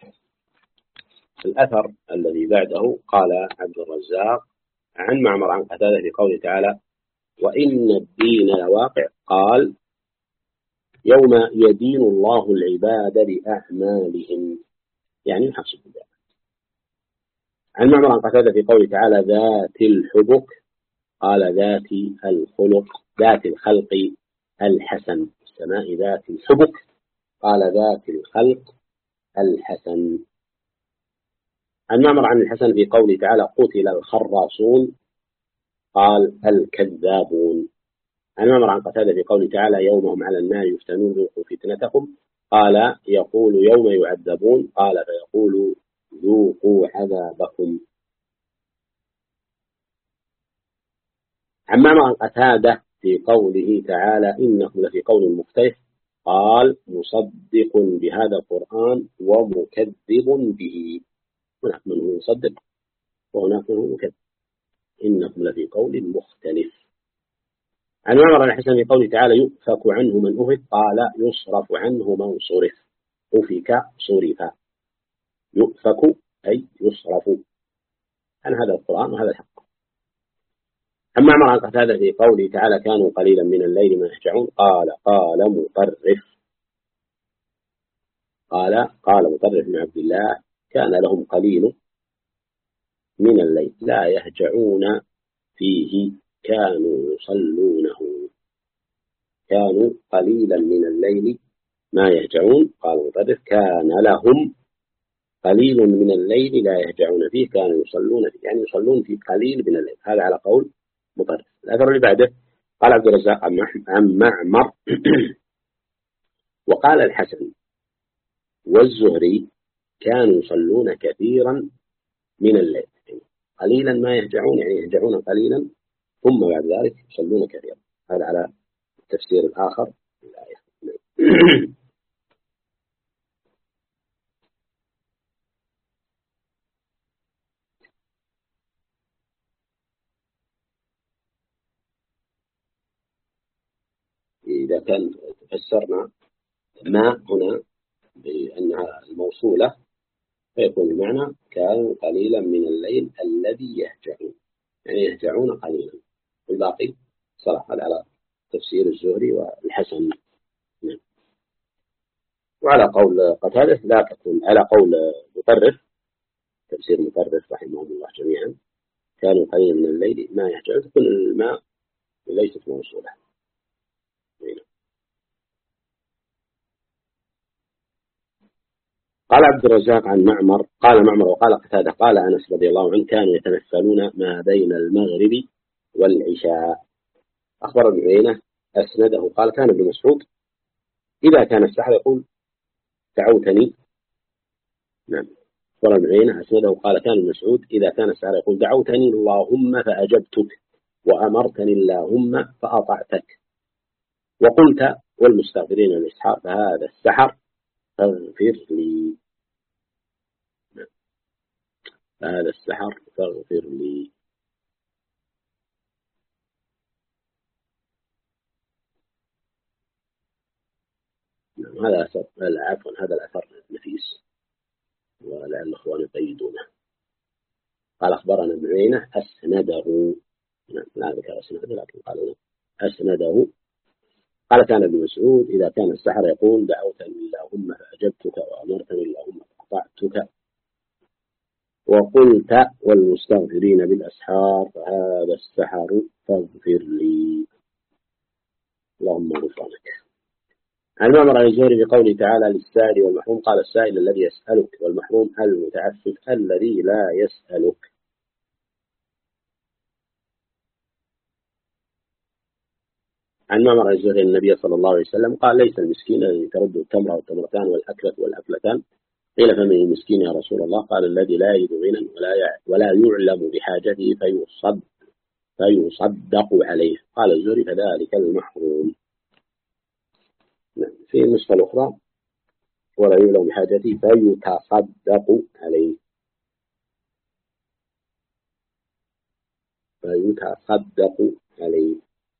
الأثر الذي بعده قال عبد الرزاق عن معمر عن قتادة في قوله تعالى وإن الدين لواقع قال يوم يدين الله العباد بأعمالهم يعني يحاسب العباد. عن معمر عن قتادة في قوله تعالى ذات الحبك قال ذات الخلق ذات الخلق الحسن السماء ذات الحبك قال ذات الخلق الحسن. عن معمر عن الحسن في قوله تعالى قتل الخراصون قال الكذابون. عن معمر عن قتادة في قوله تعالى يوم هم على النار يفتنون ذوقوا فتنتكم قال يقول يوم يعذبون قال فيقول ذوقوا عذابكم. عن معمر عن قتادة في قوله تعالى إنكم لفي قول مختلف قال مصدق بهذا القرآن ومكذب به. هناك من هو يصدق وهناك من هو مكذب إنكم لفي قول مختلف. عن عمر الحسن في قوله تعالى يؤفك عنه من أفك قال يصرف عنه من صرف أفك صرف يؤفك أي يصرف عن هذا القرآن وهذا الحق. أما عمر عن قتادة في قوله تعالى كانوا قليلا من الليل ما يهجعون قال مطرف قال مطرف بن عبد الله كان لهم قليل من الليل لا يهجعون فيه كانوا يصلونه كانوا قليلا من الليل ما يهجعون قال مطرف كان لهم قليل من الليل لا يهجعون فيه كانوا يصلون فيه يعني يصلون في قليل من الليل. هذا على قول مطرف. الأثر اللي بعده قال عبد الرزاق عن معمر وقال الحسن والزهري كانوا يصلون كثيرا من الليل قليلا ما يهجعون يعني يهجعون قليلا ثم بعد ذلك يصلون كثيرا. هذا على التفسير الآخر للآية. إذا كان فسرنا ما هنا بأنها الموصولة فيكون المعنى كانوا قليلا من الليل الذي يهجعون يعني يهجعون قليلا والباقي صراحة على تفسير الزهري والحسن. وعلى قول قتادة لا تكون على قول مطرف تفسير مطرف رحمه الله جميعا كانوا قليلا من الليل ما يهجعون تكون الماء ليست موصولة. قال عبد الرزاق عن معمر قال معمر وقال قتادة قال أنس رضي الله عنه كانوا يتنفلون ما بين المغرب والعشاء. أخبر ابن عيينة أسنده قال كان ابن مسعود إذا كان السحر يقول دعوتني. نعم. أخبر ابن عيينة أسنده قال كان ابن مسعود إذا كان السحر يقول دعوتني اللهم فأجبتك وأمرتني اللهم فأطعتك وقلت والمستغفرين الإسحار فهذا السحر فاغفر لي. هذا السحر فاغفر لي. نعم. هذا أثر عفوا هذا الأثر نفيس ولعل الأخوان يقيدونه. قال أخبرنا ابن عيينة أسنده. نعم لا ذكر أسنده لكن قالوا أسنده قال كان ابن مسعود إذا كان السحر يقول دعوتني اللهم فأجبتك وأمرتني اللهم فأطعتك وقلت والمستغفرين بالأسحار فهذا السحر فاغفر لي. اللهم غفرانك. عن معمر عن الزهري بقوله تعالى للسائل والمحروم قال السائل الذي يسألك والمحروم المتعفف الذي لا يسألك. عن معمر عن الزهري النبي صلى الله عليه وسلم قال ليس المسكين الذي ترد التمرة والتمرتان والأكلة والأكلتان. قيل فمن المسكين يا رسول الله؟ قال الذي لا يجد غنى ولا يعلم بحاجته فيصدق عليه. قال الزهري فذلك المحروم. في النسخة الأخرى ولا يعلم بحاجته فيتصدق عليه. فيتصدق عليه.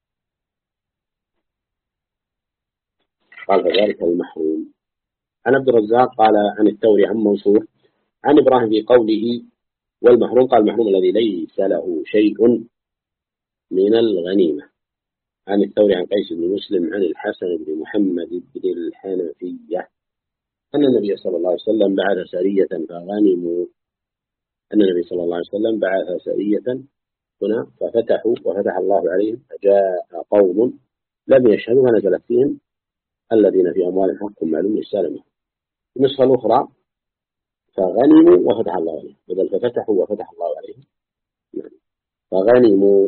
قال فذلك المحروم. عن عبد الرزاق قال عن الثوري عن منصور عن إبراهيم في قوله والمحروم قال المحروم الذي ليس له شيء من الغنيمة. عن الثوري عن قيس بن مسلم عن الحسن بن محمد بن الحنفية أن النبي صلى الله عليه وسلم بعث سرية فغنموا. أن النبي صلى الله عليه وسلم بعث سرية هنا وفتح الله عليهم فجاء قوم لم يشهدوا فنزلت فيهم الذين في أموالهم حق معلوم للسالمة. النسخة الأخرى فغنموا وفتح الله عليهم بدل ففتحوا وفتح الله عليهم. فغنموا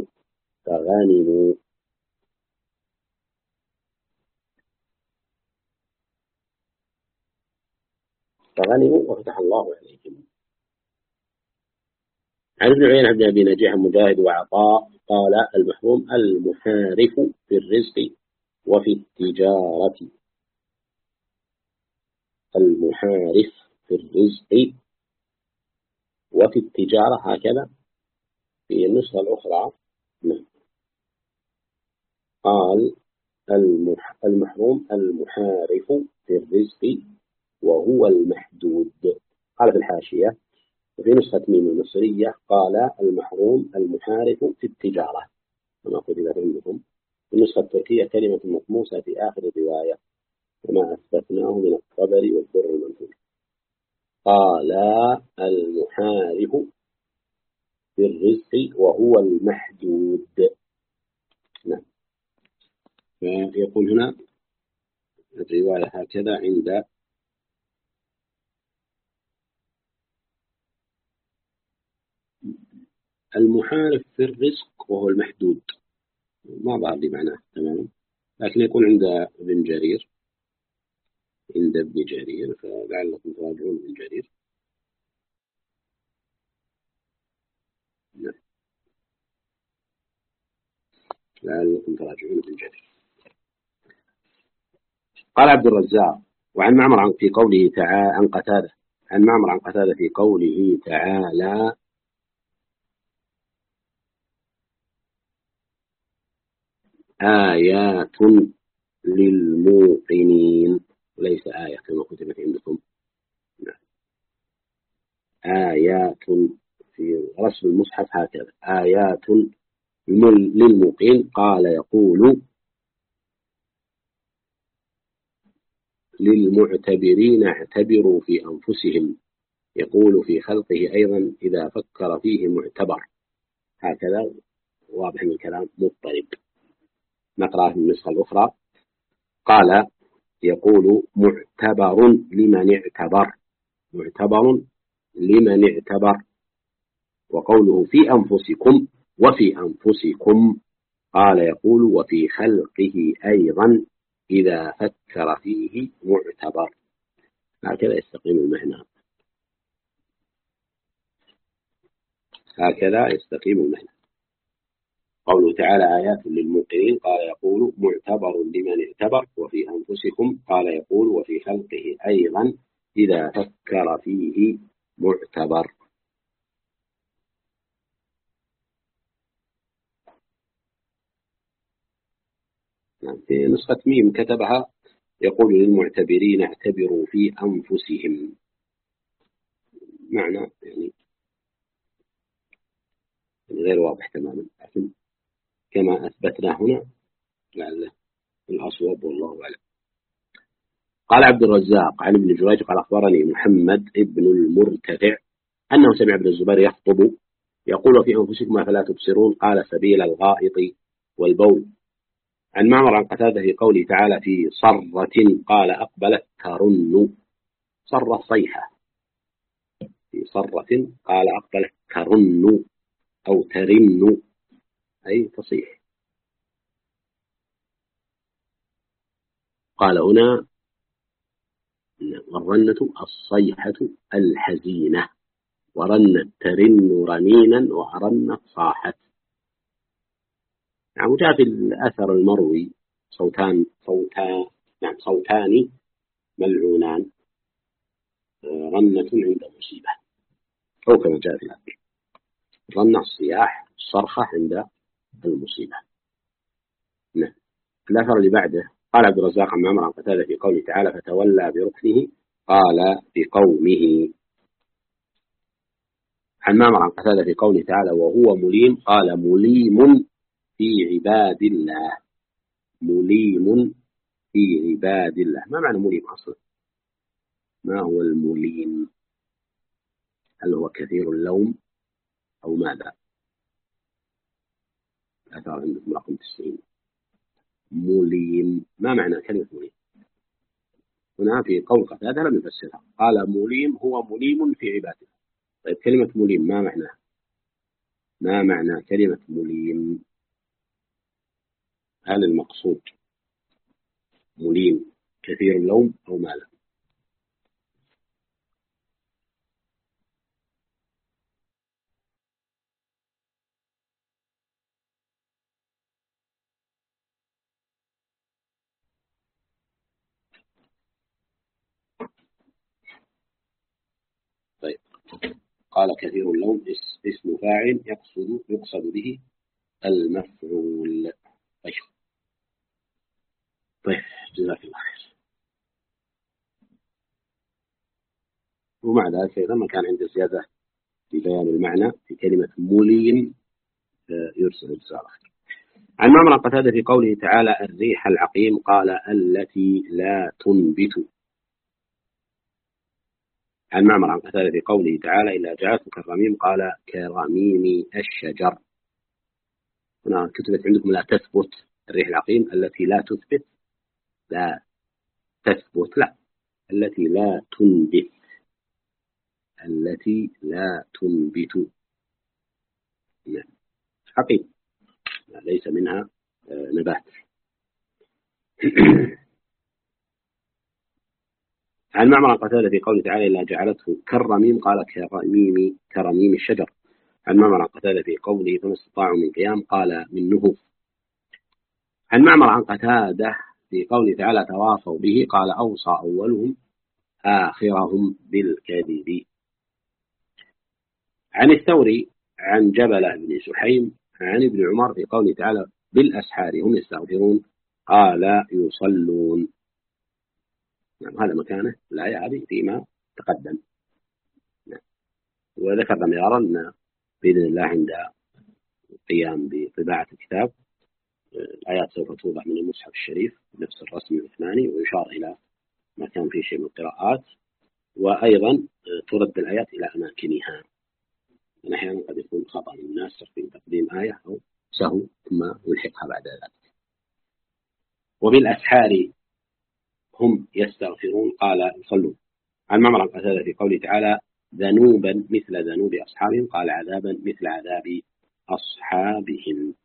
وفتح الله عليهم. عن ابن عيينة عن أبي نجيح مجاهد وعطاء قال المحروم المحارف في الرزق وفي التجارة. المحارف في الرزق وفي التجارة هكذا في النسخة الأخرى. قال المحروم المحارف في الرزق وهو المحدود. قال في الحاشية وفي نسخة ميم المصرية قال المحروم المحارف في التجارة كما كتبت عندكم. في النسخة التركية كلمة مطموسة في آخر الرواية وما أثبتناه من الخبر والبر المنثور. قال المحارف في الرزق وهو المحدود. نعم. فيقول هنا الرواية هكذا عند المحارف في الرزق وهو المحدود ما ظهر لي معناه تماما لكن يكون عند ابن جرير فلعلكم تراجعون ابن جرير. نعم. لعلكم تراجعون ابن جرير. قال عبد الرزاق وعن معمر في قوله تعالى عن قتادة عن معمر عن قتادة في قوله تعالى آيات للموقنين ليس آية كما كتبت عندكم. آيات في رسم المصحف هكذا آيات للموقن. قال يقول للمعتبرين اعتبروا في أنفسهم. يقول في خلقه أيضا إذا فكر فيه معتبر. هكذا واضح من الكلام مضطرب. نقرأ في النسخة الأخرى قال يقول معتبر لمن اعتبر معتبر لمن اعتبر. وقوله في أنفسكم وفي أنفسكم قال يقول وفي خلقه أيضا إذا فكر فيه معتبر. هكذا يستقيم المعنى، هكذا يستقيم المعنى. قوله تعالى آيات للموقنين قال يقول معتبر لمن اعتبر. وفي أنفسكم قال يقول وفي خلقه أيضا إذا فكر فيه معتبر. في نسخة ميم كتبها يقول للمعتبرين اعتبروا في أنفسهم، معنى يعني غير واضح تماما، لكن كما أثبتنا هنا لعله الأصوب والله أعلم. قال عبد الرزاق عن ابن جريج قال أخبرني محمد ابن المرتفع أنه سمع ابن الزبير يخطب يقول في أنفسكم أفلا تبصرون قال سبيل الغائط والبول. عن معمر عن قتادة في قوله تعالى في صرة قال أقبلت ترن، صرة صيحة، في صرة قال أقبلت ترن أو ترن أي تصيح. قال هنا والرنة الصيحة الحزينة، ورنت ترن رنينا ورنت صاحت. يعني جاء في الأثر المروي صوتان ملعونان، رنة عند مصيبة، أو كما جاء في الأثر رنة الصياح الصرخة عند المصيبة. نعم. الأثر اللي بعده قال عبد الرزاق عن معمر عن قتادة في قوله تعالى فتولى بركنه قال بقومه. عن معمر عن قتادة في قوله تعالى وهو مليم قال مليم في عباد الله، مليم في عباد الله. ما معنى مليم أصلا؟ ما هو المليم؟ هل هو كثير اللوم أو ماذا؟ الأثر عندكم رقم 90. مليم، ما معنى كلمة مليم؟ هنا في قول قتادة لم يفسرها، قال مليم هو مليم في عباده. طيب كلمة مليم ما معناها؟ ما معنى كلمة مليم؟ هل المقصود مليم كثير اللوم أو ماذا؟ طيب قال كثير اللوم اسم فاعل يقصد به المفعول. طيب جزاك الله خير. ومع ذلك أيضا ما كان عنده زيادة في بيان المعنى في كلمة مليم يرسل رسالة. عن معمر قتادة في قوله تعالى الريح العقيم قال التي لا تنبت. عن معمر عن قتادة في قوله تعالى إلا جعلته كالرميم قال كرميم الشجر. هنا كتبت عندكم لا تثبت الريح العقيم التي لا تثبت، لا تثبت، لا التي لا تنبت، التي لا تنبت. عقيم ليس منها نبات. عن معمر قتادة في قوله تعالى إلا جعلته كالرميم قال كرميم الشجر. عن معمر قتادة في قوله فما استطاعوا من قيام قال من نهوض. عن معمر عن قتادة في قوله تعالى تواصوا به قال أوصى أولهم آخرهم بالكذب. عن الثوري عن جبلة بن سحيم عن ابن عمر في قوله تعالى بالأسحار هم يستغفرون قال يصلون. نعم هذا مكانه الآية هذه فيما تقدم. نعم. وذكرنا مرارا أن بإذن الله عند القيام بطباعة الكتاب الآيات سوف توضع من المصحف الشريف بنفس الرسم العثماني ويشار إلى ما كان فيه شيء من القراءات، وأيضا ترد الآيات إلى أماكنها. أحيانا قد يكون خطأ من الناس في تقديم آية أو سهو ثم يلحقها بعد ذلك. وبالأسحار هم يستغفرون قال يصلون. عن معمر عن قتادة في قوله تعالى ذنوبا مثل ذنوب أصحابهم قال عذابا مثل عذاب أصحابهم.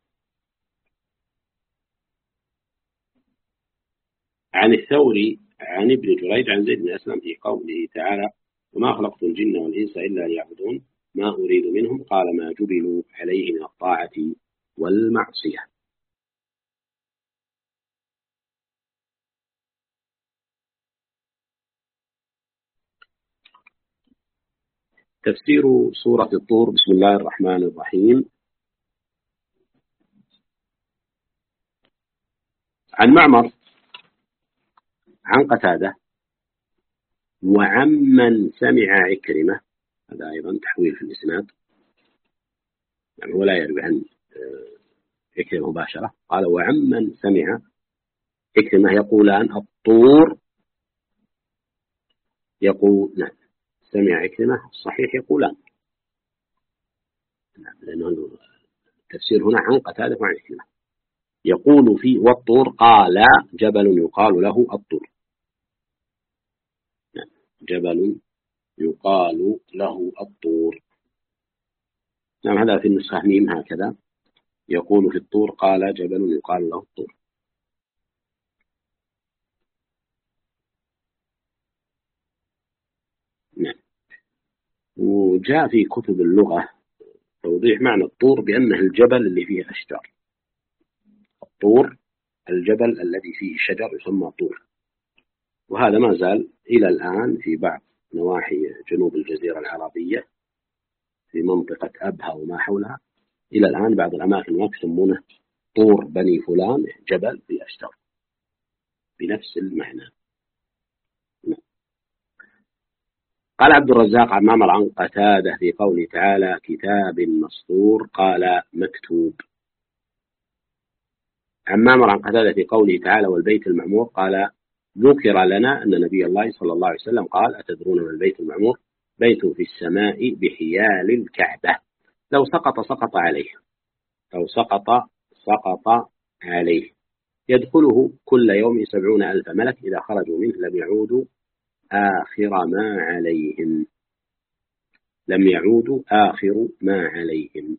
عن الثوري عن ابن جريج عن زيد بن أسلم في قوله تعالى وما خلقت الجن والإنس إلا ليعبدون ما أريد منهم قال ما جبلوا عليه من الطاعة والمعصية. تفسير سورة الطور. بسم الله الرحمن الرحيم. عن معمر عن قتادة وعمن سمع عكرمة، هذا أيضا تحويل في الإسناد، يعني هو لا يروي عن عكرمة مباشرة، قال وعمن سمع عكرمة يقولان الطور، يقول نعم سمع عكرمة الصحيح يقولان، نعم لأنه التفسير هنا عن قتادة وعن عكرمة. يقول في والطور قال جبل يقال له الطور، نعم جبل يقال له الطور، نعم هذا في النسخة ميم هكذا، يقول في الطور قال جبل يقال له الطور. نعم. وجاء في كتب اللغة توضيح معنى الطور بأنه الجبل اللي فيه أشجار، الطور الجبل الذي فيه شجر يسمى طور، وهذا ما زال إلى الآن في بعض نواحي جنوب الجزيرة العربية في منطقة أبها وما حولها، إلى الآن بعض الأماكن يسمونه طور بني فلان، جبل في أشجار بنفس المعنى. قال عبد الرزاق عن معمر عن قتادة في قوله تعالى كتاب مسطور قال مكتوب. عن معمر عن قتادة في قوله تعالى والبيت المعمور قال ذكر لنا أن نبي الله صلى الله عليه وسلم قال أتدرون ما البيت المعمور؟ بيت في السماء بحيال الكعبة لو سقط سقط عليه، لو سقط سقط عليه يدخله كل يوم 70,000 ملك إذا خرجوا منه لم يعودوا آخر ما عليهم، لم يعودوا آخر ما عليهم.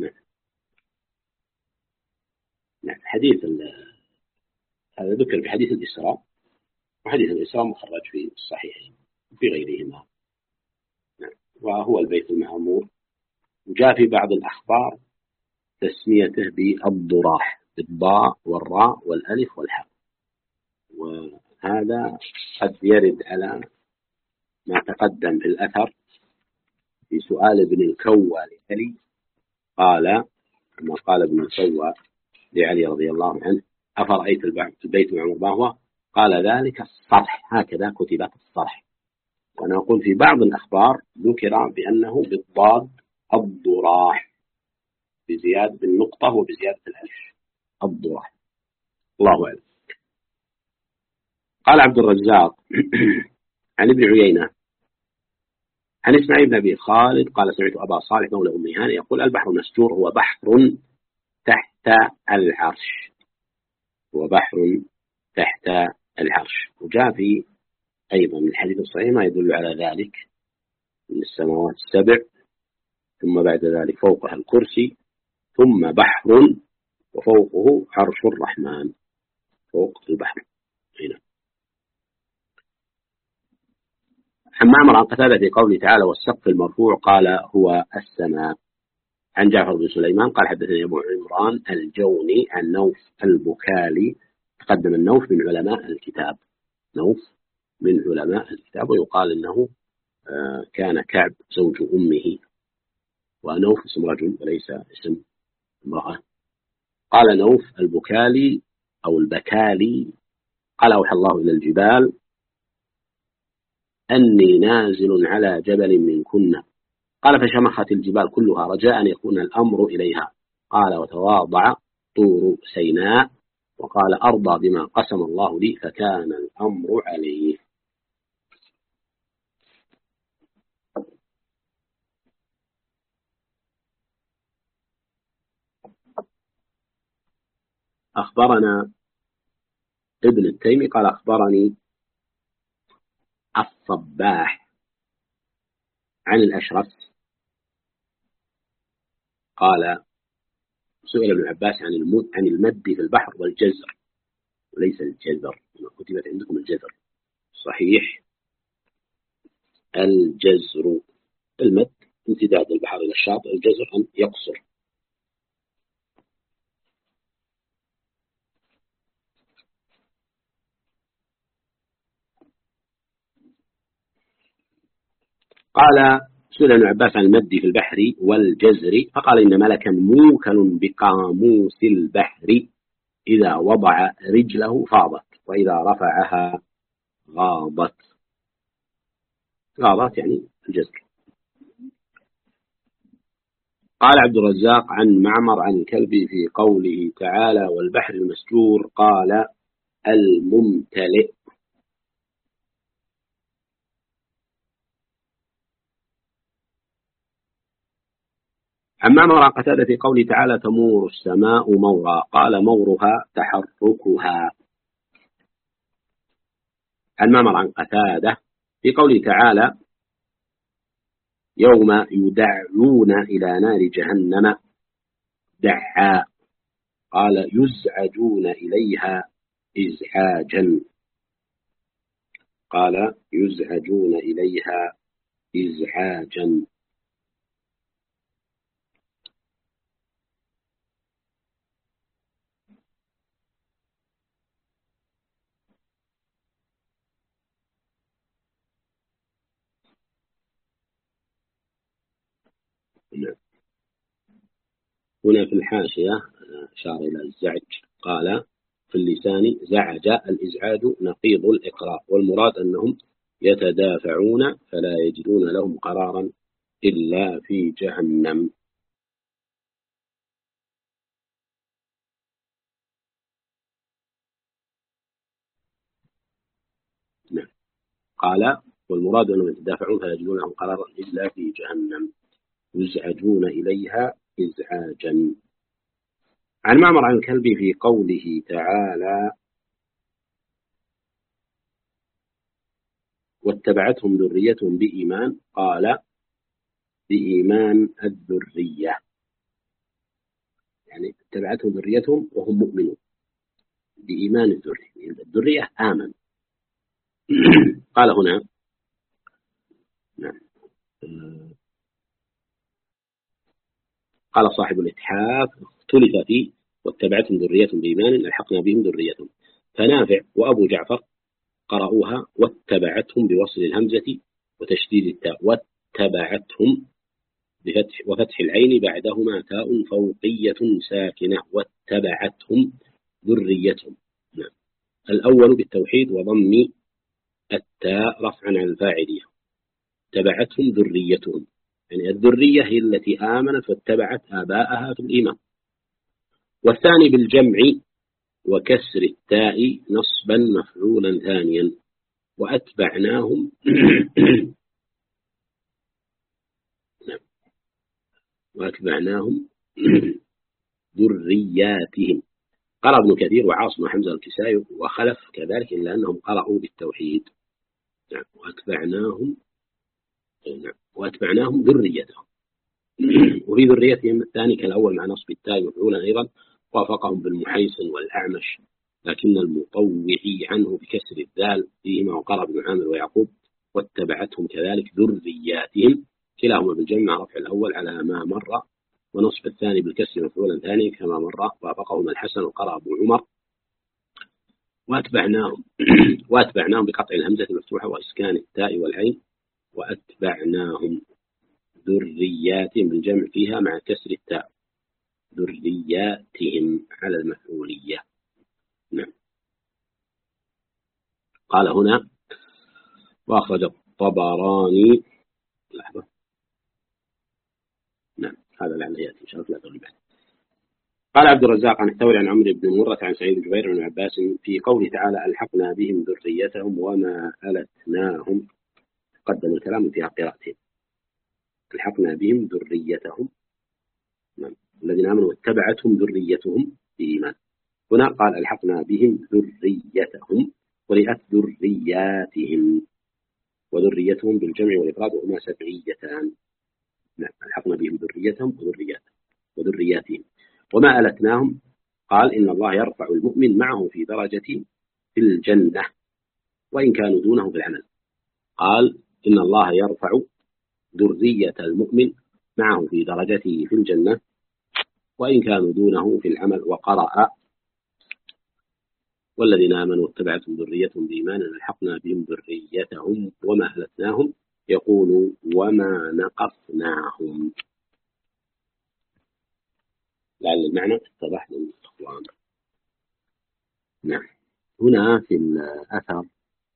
نعم حديث هذا ذكر في حديث الإسراء، وحديث الإسراء مخرج في الصحيحين وفي غيرهما، نعم وهو البيت المعمور. وجاء في بعض الأخبار تسميته بالضراح بالضاء والراء والألف والحاء، وهذا قد يرد على ما تقدم في الأثر في سؤال ابن الكوى لعلي، قال كما قال ابن الكوى لعلي رضي الله عنه أفرأيت البيت المعمور ما هو؟ قال ذلك الصرح، هكذا كتبت الصرح. وأنا أقول في بعض الأخبار ذكر بأنه بالضاد الضراح بزيادة بالنقطة وبزيادة الألف الضراح، الله أعلم. قال عبد الرزاق عن ابن عيينة عن إسماعيل بن أبي خالد قال سمعت أبا صالح مولى أم هانئ يقول البحر المسجور هو بحر تحت العرش، هو بحر تحت العرش. وجاء في أيضا من الحديث الصحيح ما يدل على ذلك، من السماوات السبع ثم بعد ذلك فوقها الكرسي ثم بحر وفوقه عرش الرحمن، فوق البحر هنا. عن معمر عن قتادة في قوله تعالى والسقف المرفوع قال هو السماء. عن جعفر بن سليمان قال حدثني أبو عمران الجوني عن نوف البكالي، تقدم النوف من علماء الكتاب، نوف من علماء الكتاب، ويقال إنه كان كعب زوج أمه، ونوف اسم رجل وليس اسم امرأة. قال نوف البكالي أو البكالي قال أوحى الله إلى الجبال أني نازل على جبل منكن، قال فشمخت الجبال كلها رجاء أن يكون الأمر إليها، قال وتواضع طور سيناء وقال أرضى بما قسم الله لي فكان الأمر عليه. أخبرنا ابن التيمي قال أخبرني الصباح عن الأشرس قال سئل ابن عباس عن المد في البحر والجزر وليس الجزر، كتبت عندكم الجزر، صحيح الجزر. المد امتداد البحر إلى الشاطئ، الجزر أن يقصر. قال سئل ابن عباس عن المد في البحر والجزر فقال إن ملكا موكل بقاموس البحر إذا وضع رجله فاضت وإذا رفعها غاضت. غاضت يعني الجزر. قال عبد الرزاق عن معمر عن الكلبي في قوله تعالى والبحر المسجور قال الممتلئ. عن معمر عن قتادة في قوله تعالى تمور السماء مورا قال مورها تحركها. عن معمر عن قتادة في قوله تعالى يوم يدعون إلى نار جهنم دعا قال يزعجون إليها إزعاجا. قال يزعجون إليها إزعاجا. هنا في الحاشية أشار إلى الزعج قال في اللسان زعج الإزعاج نقيض الإقراء والمراد أنهم يتدافعون فلا يجدون لهم قرارا إلا في جهنم. قال والمراد أنهم يتدافعون فلا يجدون لهم قرارا إلا في جهنم يزعجون إليها إزعاجا. عن معمر عن الكلبي في قوله تعالى واتبعتهم ذريتهم بإيمان قال بإيمان الذرية، يعني اتبعتهم ذريتهم وهم مؤمنون بإيمان الذرية آمن. قال هنا نعم. قال صاحب الإتحاف اختلف فيه واتبعتهم ذريتهم بإيمان ألحقنا بهم ذريتهم، فنافع وأبو جعفر قرأوها واتبعتهم بوصل الهمزة وتشديد التاء واتبعتهم بفتح وفتح العين بعدهما تاء فوقية ساكنة واتبعتهم ذريتهم. نعم. الأول بالتوحيد وضم التاء رفعا عن الفاعلية تبعتهم ذريتهم، يعني الذرية هي التي آمنت واتبعت آباءها في الإيمان. والثاني بالجمع وكسر التاء نصبا مفعولا ثانيا وأتبعناهم وأتبعناهم ذرياتهم. قرأ ابن كثير وعاصم وحمزة الكسائي وخلف كذلك إلا أنهم قرأوا بالتوحيد. نعم. وأتبعناهم ذريتهم. وفي ذريتهم الثاني كالأول مع نصب التاء مفعولا أيضا وافقهم بالمحيصن والأعمش لكن المطوعي عنه بكسر الذال فيهما وقرأ ابن عامر ويعقوب واتبعتهم كذلك ذرياتهم كلاهما بالجمع رفع الأول على ما مر ونصب الثاني بالكسر مفعولا ثاني كما مر وافقهما الحسن وقرأ أبو عمر وأتبعناهم بقطع الهمزة المفتوحة وإسكان التاء والعين وأتبعناهم ذرياتهم بالجمع فيها مع كسر التاء ذرياتهم على المفعولية. نعم. قال هنا وأخرج الطبراني لحظة. نعم هذا لعله يأتي إن شاء الله ثلاثة بعد. قال عبد الرزاق عن الثوري عن عمرو بن مرة عن سعيد بن جبير بن عباس في قوله تعالى ألحقنا بهم ذريتهم وما ألتناهم قدم الكلام فيها قراءتهم ألحقنا بهم ذريتهم. نعم. الذين آمنوا واتبعتهم ذريتهم بإيمان. هنا قال ألحقنا بهم ذريتهم قرئت ذرياتهم. وذريتهم بالجمع والإفراد وهما سبعيتان. نعم، ألحقنا بهم ذريتهم وذرياتهم. وما ألتناهم قال إن الله يرفع المؤمن معه في درجة في الجنة وإن كانوا دونه في العمل. قال إن الله يرفع ذرية المؤمن معه في درجته في الجنة وإن كانوا دونه في العمل. وقرأ والذين آمنوا واتبعتهم ذريتهم بإيمان ألحقنا بهم ذريتهم وما أهلكناهم يقول وما نقصناهم. لعل المعنى اتضح للإخوان. نعم. هنا في الأثر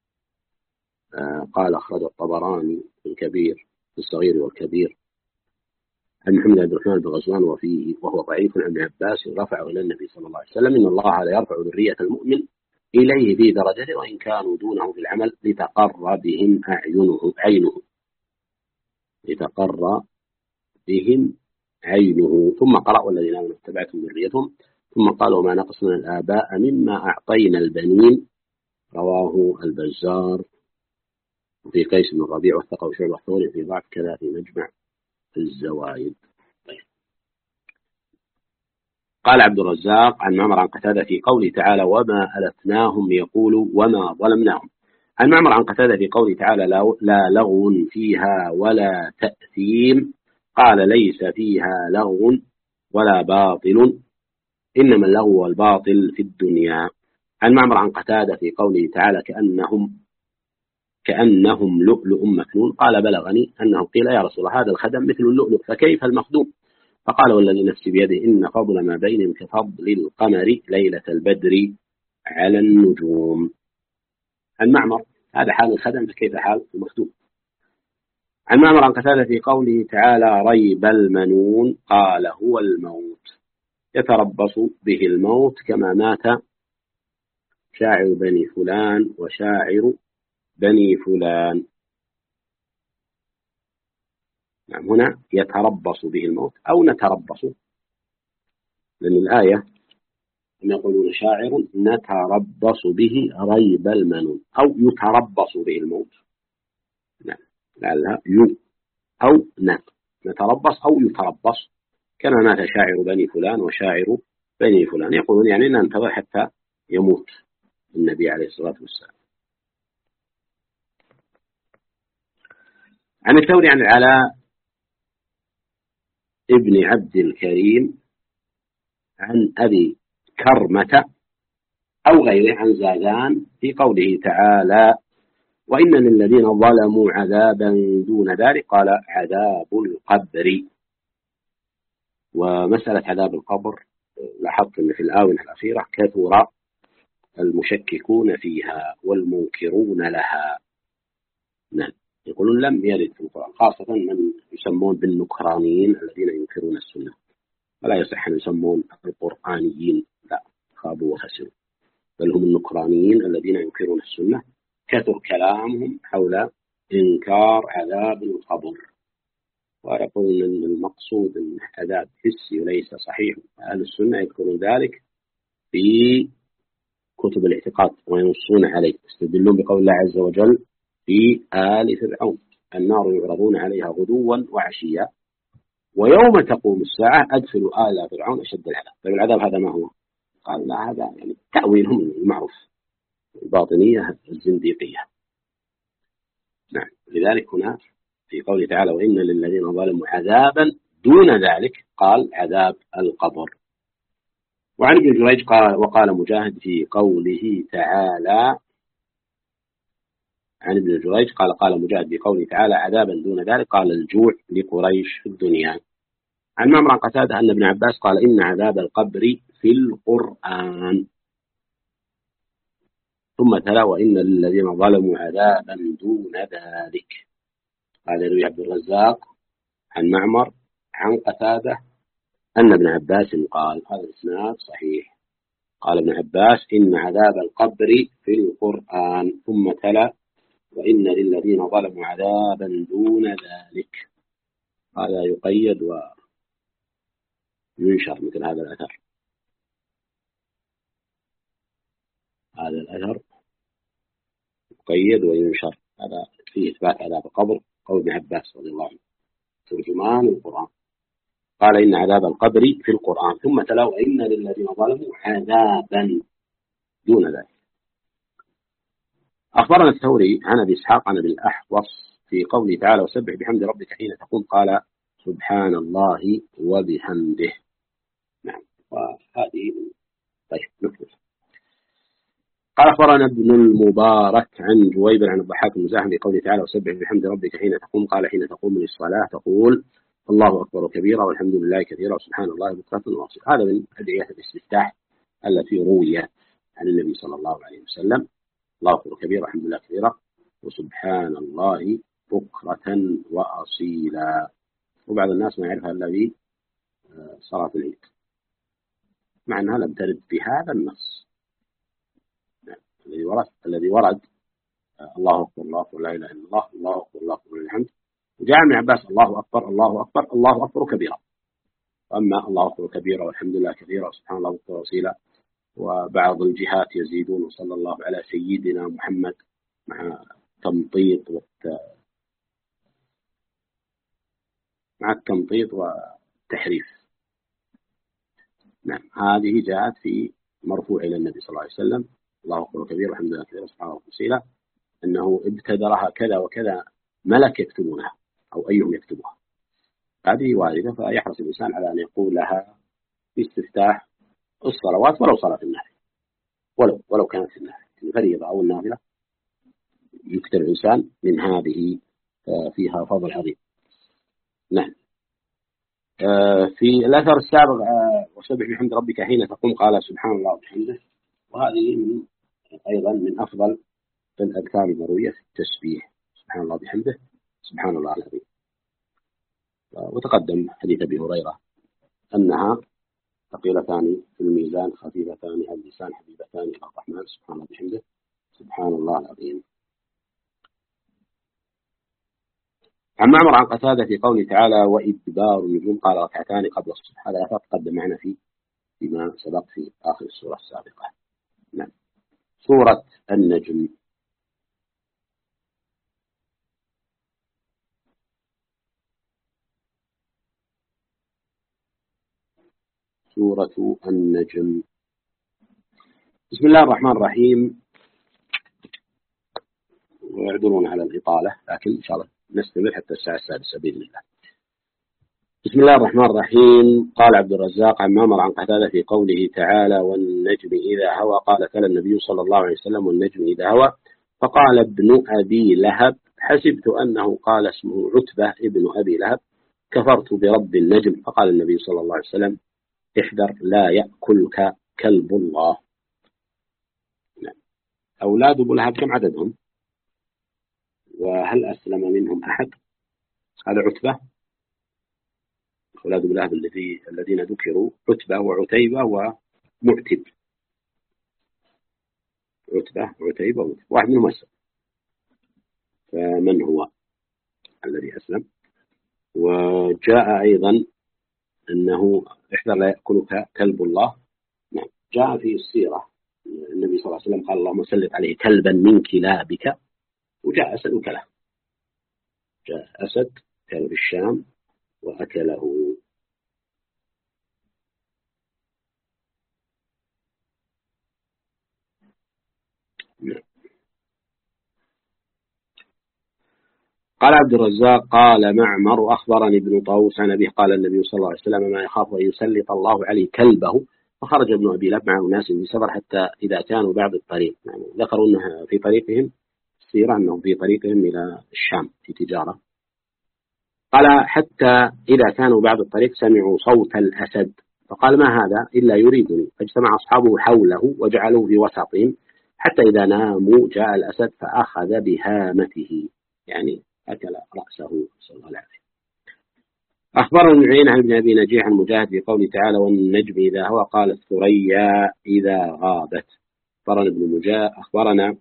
قال أخرج الطبراني في الكبير في الصغير والكبير عن محمد بن الرحمن بن غزوان وهو ضعيف عن ابن عباس رفعه إلى النبي صلى الله عليه وسلم إن الله لا يرفع ذرية المؤمن إليه في درجته وإن كانوا دونه في العمل لتقر بهم عينه لتقر بهم عينه. ثم قرأ والذين آمنوا اتبعتهم ذريتهم ثم قال وما نقص من الآباء مما أعطينا البنين. رواه البزار في قيس بن الربيع وثقه شعبة الثوري في ضعف كذا في مجمع الزوائد. طيب. قال عبد الرزاق عن معمر عن قتادة في قوله تعالى وما ألتناهم يقول وما ظلمناهم. عن معمر عن قتادة في قوله تعالى لا لغو فيها ولا تأثيم قال ليس فيها لغو ولا باطل إنما اللغو والباطل في الدنيا. عن معمر عن قتادة في قوله تعالى كأنهم لؤلؤ مكنون قال بلغني أنه قيل يا رسول الله هذا الخدم مثل اللؤلؤ فكيف المخدوم؟ فقال والذي نفسي بيده إن فضل ما بينهم كفضل القمر ليلة البدر على النجوم. عن معمر هذا حال الخدم فكيف حال المخدوم؟ عن معمر عن قتادة في قوله تعالى ريب المنون قال هو الموت يتربص به الموت كما مات شاعر بني فلان وشاعر بني فلان. نعم هنا يتربص به الموت أو نتربص لأن الآية هم يقولون شاعر نتربص به ريب المنون أو يتربص به الموت. نعم لعلها أو نتربص أو يتربص كما مات شاعر بني فلان وشاعر بني فلان. يقولون يعني ننتظر حتى يموت النبي عليه الصلاة والسلام. عن الثوري عن العلاء ابن عبد الكريم عن أبي كرمة أو غيره عن زادان في قوله تعالى وإن للذين ظلموا عذابا دون ذلك قال عذاب القبر. ومسألة عذاب القبر لاحظت أن في الآونة الأخيرة كثر المشككون فيها والمنكرون لها. نعم يقولون لم يرد في القرآن خاصة من يسمون بالنكرانيين الذين ينكرون السنة ولا يصح أن يسمون القرآنيين لا خابوا وخسروا بل هم النكرانيين الذين ينكرون السنة كثر كلامهم حول إنكار عذاب القبر ويقولون أن المقصود أن عذاب حسي وليس صحيح. أهل السنة يذكرون ذلك في كتب الاعتقاد وينصون عليه يستدلون بقول الله عز وجل في آل فرعون النار يعرضون عليها غدوا وعشيا ويوم تقوم الساعة أدخلوا آل فرعون أشد العذاب. فالعذاب هذا ما هو؟ قال لا هذا يعني تأويلهم المعروف الباطنية الزنديقية. نعم لذلك هنا في قوله تعالى وإن للذين ظلموا عذابا دون ذلك قال عذاب القبر. وعن ابن جريج وقال مجاهد في قوله تعالى عن ابن جريج قال مجاهد بقوله تعالى عذابا دون ذلك قال الجوع لقريش في الدنيا. عن معمر عن قتادة أن ابن عباس قال إن عذاب القبر في القرآن ثم تلا وإن للذين ظلموا عذابا دون ذلك. هذا يروي عبد الرزاق عن معمر عن قتادة أن ابن عباس قال هذا الإسناد صحيح. قال ابن عباس إن عذاب القبر في القرآن ثم تلا وإن للذين ظلموا عذابا دون ذلك. هذا يقيد وينشر مثل هذا الأثر. هذا الأثر يقيد وينشر هذا فيه إثبات عذاب القبر، قول ابن عباس رضي الله عنه ترجمان القرآن، قال إن عذاب القبر في القرآن، ثم تلوا إن للذين ظلموا عذابا دون ذلك. أخبرنا الثوري عن أبي إسحاق عن أبي الأحوص في قوله تعالى وسبح بحمد ربك حين تقوم، قال سبحان الله وبحمده. نعم، وهذه طيب نكمل. قال أخبرنا ابن المبارك عن جويبر عن الضحاك بن مزاحم في قوله تعالى وسبح بحمد ربك حين تقوم، قال حين تقوم للصلاة تقول الله أكبر كبيرا والحمد لله كثيرا وسبحان الله بكرة وأصيلا. هذا من أدعية الاستفتاح التي رويت عن النبي صلى الله عليه وسلم، الله أكبر كبيرا والحمد لله كثيرا وسبحان الله بكرة وأصيلا. وبعض الناس ما يعرفها إلا في صلاة العيد، مع أنها لم ترد بهذا النص الذي ورد الله أكبر الله أكبر لا إله إلا الله الله أكبر الله أكبر الحمد. وجاء ابن عباس الله أكبر الله أكبر الله أكبر كبيرا، وأما الله أكبر كبيرا والحمد لله كثيرا وسبحان الله بكرة وأصيلا. وبعض الجهات يزيدون صلى الله على سيدنا محمد مع التمطيط والتحريف. نعم، هذه جاءت في مرفوع إلى النبي صلى الله عليه وسلم الله أكبر كبير والحمد لله كثيرا سبحان الله وسيلة، أنه ابتدرها كذا وكذا ملك يكتبونها أو أيهم يكتبها، هذه واردة، فيحرص الإنسان على أن يقولها في استفتاح الصلوات ولو صلاة النافلة، ولو كانت النافلة الفريضة أو النافلة يكتب الإنسان من هذه فيها فضل عظيم. نعم. في الأثر السابق وسبح بحمد ربك حين تقوم قال سبحان الله وبحمده، وهذه أيضا من أفضل الأذكار المروية في التسبيح، سبحان الله وبحمده سبحان الله العظيم. وتقدم حديث أبي هريرة أنها ثقيلتان في الميزان خفيفتان على اللسان حبيبتان إلى الرحمن، سبحان الله وبحمده سبحان الله العظيم. عن معمر عن قتادة في قوله تعالى وإدبار النجوم قال ركعتان قبل الصبح، هذا الأثر تقدم معنا فيما سبق في آخر السورة السابقة. نعم. سورة النجم. سورة النجم. بسم الله الرحمن الرحيم. ويعذرون على الإطالة، لكن إن شاء الله نستمر حتى الساعة 6 بإذن الله. بسم الله الرحمن الرحيم. قال عبد الرزاق عن معمر عن قتادة في قوله تعالى والنجم إذا هوى، قال تلا النبي صلى الله عليه وسلم والنجم إذا هوى، فقال ابن أبي لهب حسبت أنه قال اسمه عتبة ابن أبي لهب كفرت برب النجم، فقال النبي صلى الله عليه وسلم احذر لا يأكلك كلب الله. أولاد أبو لهب كم عددهم؟ وهل أسلم منهم أحد؟ هذا عتبة. أولاد أبو لهب الذين ذكروا عتبة وعتيبة ومعتب. عتبة وعتيبة ومعتب، واحد منهم أسلم، فمن هو الذي أسلم؟ وجاء أيضا أنه احذر لا يأكلك كلب الله. نعم. جاء في السيرة النبي صلى الله عليه وسلم قال اللهم سلط عليه كلبا من كلابك، وجاء أسد وكله. جاء أسد كان في الشام وأكله. قال عبد الرزاق قال معمر أخبرني ابن طاووس عن أبيه قال النبي صلى الله عليه وسلم ما يخاف أن يسلط الله عليه كلبه، فخرج ابن أبي لهب مع أناس بسفر حتى إذا كانوا بعد الطريق، يعني ذكروا أنها في طريقهم السيرة أنهم في طريقهم إلى الشام في تجارة، قال حتى إذا كانوا بعد الطريق سمعوا صوت الأسد فقال ما هذا إلا يريدني، فاجتمع أصحابه حوله وجعلوه في وسطهم حتى إذا ناموا جاء الأسد فأخذ بهامته، يعني أكل رأسه صلى الله عليه وسلم. أخبرنا ابن عيينة عن ابن أبي نجيح عن مجاهد في قوله تعالى والنجم إذا هوى قال الثريا إذا غابت. أخبرنا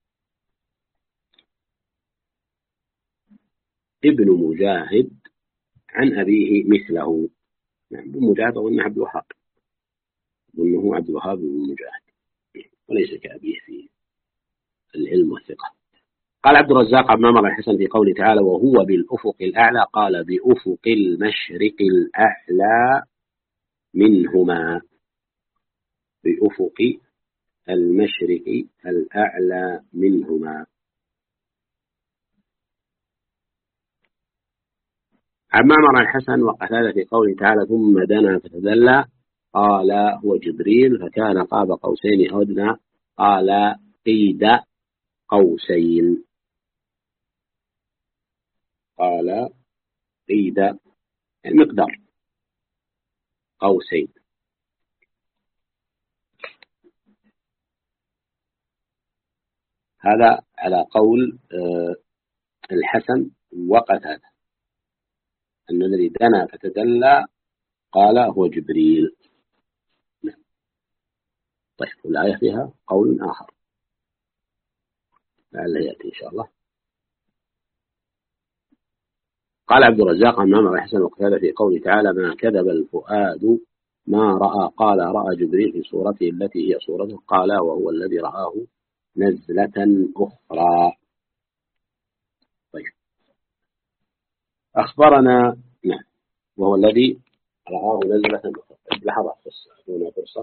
ابن مجاهد عن أبيه مثله. يعني ابن مجاهد أظنه عبد الوهاب، أظنه عبد الوهاب بن مجاهد وليس كأبيه في العلم والثقة. قال عبد الرزاق عن معمر عن الحسن في قوله تعالى وهو بالأفق الأعلى قال بأفق المشرق الأعلى منهما، بأفق المشرق الأعلى منهما. عن معمر عن الحسن وقتادة في قوله تعالى ثم دنا فتدلى قال هو جبريل فكان قاب قوسين أو أدنى قال قيد قوسين، قال قيد المقدار قوسين. هذا على قول الحسن وقتادة أن الذي دنا فتدلى قال هو جبريل. طيب والآية فيها قول آخر لعله يأتي إن شاء الله. قال عبد الرزاق عن معمر الحسن وقتادة في قوله تعالى ما كذب الفؤاد ما رأى قال رأى جبريل في صورته التي هي صورته قال وهو الذي رآه نزلة أخرى. طيب أخبرنا نعم وهو الذي رآه نزلة أخرى. لحظة بس دون فرصة.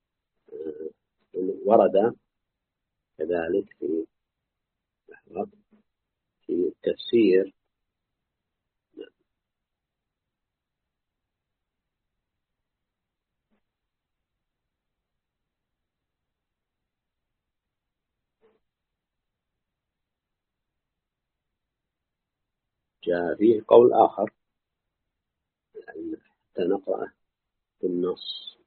ورد كذلك في التفسير جاء فيه قول آخر حتى نقرأه في النص.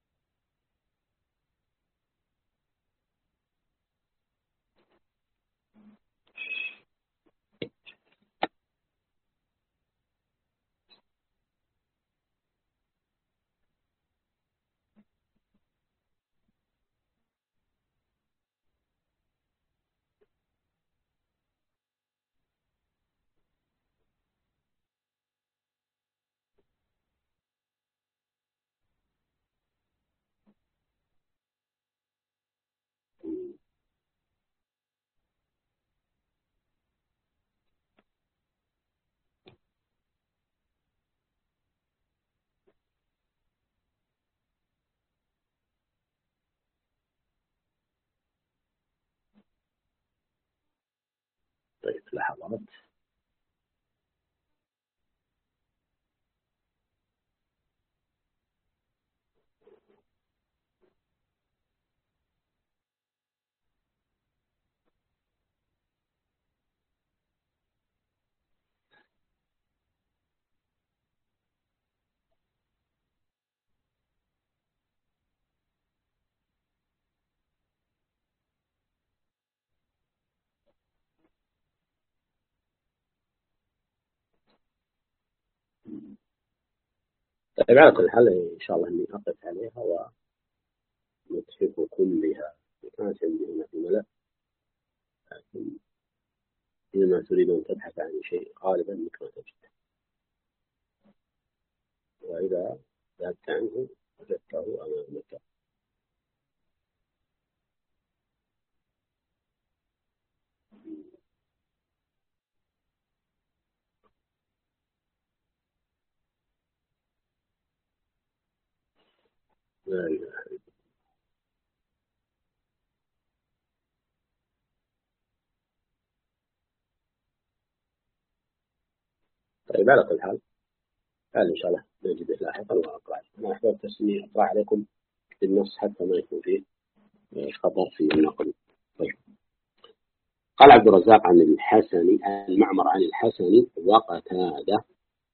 طيب لحظات. طيب على كل حال إن شاء الله إني أقف عليها ونتحفكم بها. كانت عندي هنا في ملأ، لكن إذا تريد أن تبحث عن شيء غالبا إنك ما تجد، وإذا ذهبت عنه وجدته أمامك. لا إله. طيب على كل حال هذا إن شاء الله نجده لاحقا وأقرأ. أنا أحببت إني أقرأ عليكم بالنص حتى ما يكون فيه خطر في النقل. طيب قال عبد الرزاق عن الحسن المعمر عن الحسن وقتادة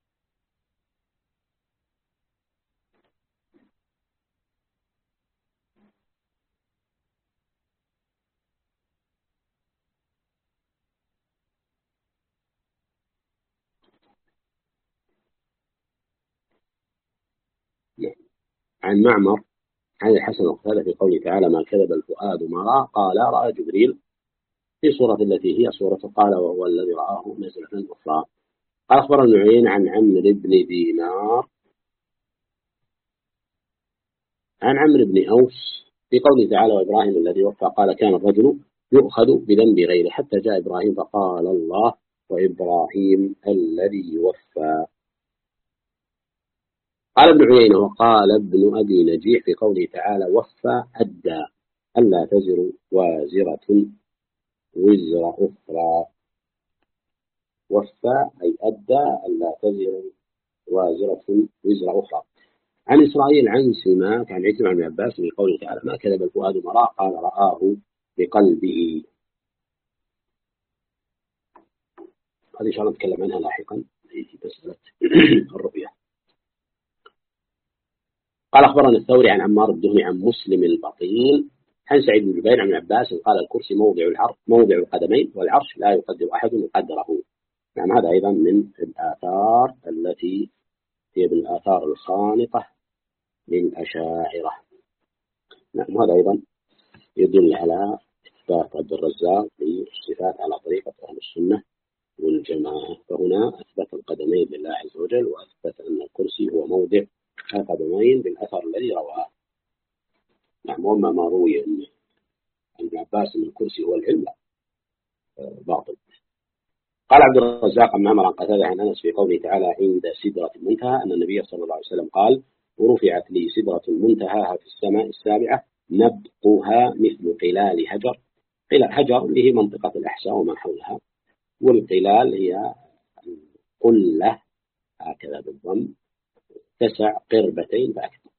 عن معمر عن الحسن وقتادة في قوله تعالى ما كذب الفؤاد ما رأى قال رأى جبريل في صورة التي هي صورة قال وهو الذي رآه نزلة أخرى. قال أخبر ابن عيينة عن عمرو بن دينار عن عمرو بن أوس في قوله تعالى وإبراهيم الذي وفى قال كان الرجل يؤخذ بذنب غيره حتى جاء إبراهيم فقال الله وإبراهيم الذي وفى. قال ابن عيينة وقال ابن أبي نجيح في قوله تعالى وفى أدى ألا تزر وازرة وزر أخرى. وفى أي أدى ألا تزر وازرة وزر أخرى. عن إسرائيل عن سماك عن عكرمة بن عباس في قوله تعالى ما كذب الفؤاد ما رأى قال رآه بقلبه. هذه إن شاء الله نتكلم عنها لاحقا في مسألة الرؤية. قال أخبرنا الثوري عن عمار الدهني عن مسلم البطين عن سعيد بن جبير عن عباس قال الكرسي موضع القدمين والعرش لا يقدر أحد قدره. يعني هذا أيضا من الآثار التي هي من الآثار الخانقة للأشاعرة. نعم هذا أيضا يدل على إثبات عبد الرزاق للصفات على طريقة أهل السنة والجماعة. فهنا أثبت القدمين لله عز وجل وأثبت أن الكرسي هو موضع القدمين بالأثر الذي رواه. نعم وما ما روي أن ابن عباس أن الكرسي هو العلم باطل. قال عبد الرزاق عن معمر عن قتادة عن أنس في قوله تعالى عند سدرة المنتهى أن النبي صلى الله عليه وسلم قال ورفعت لي سدرة منتهاها في السماء السابعة نبقها مثل قلال هجر. قلال هجر اللي هي منطقة الأحساء وما حولها، والقلال هي القلة هكذا بالضم تسع قربتين فأكثر.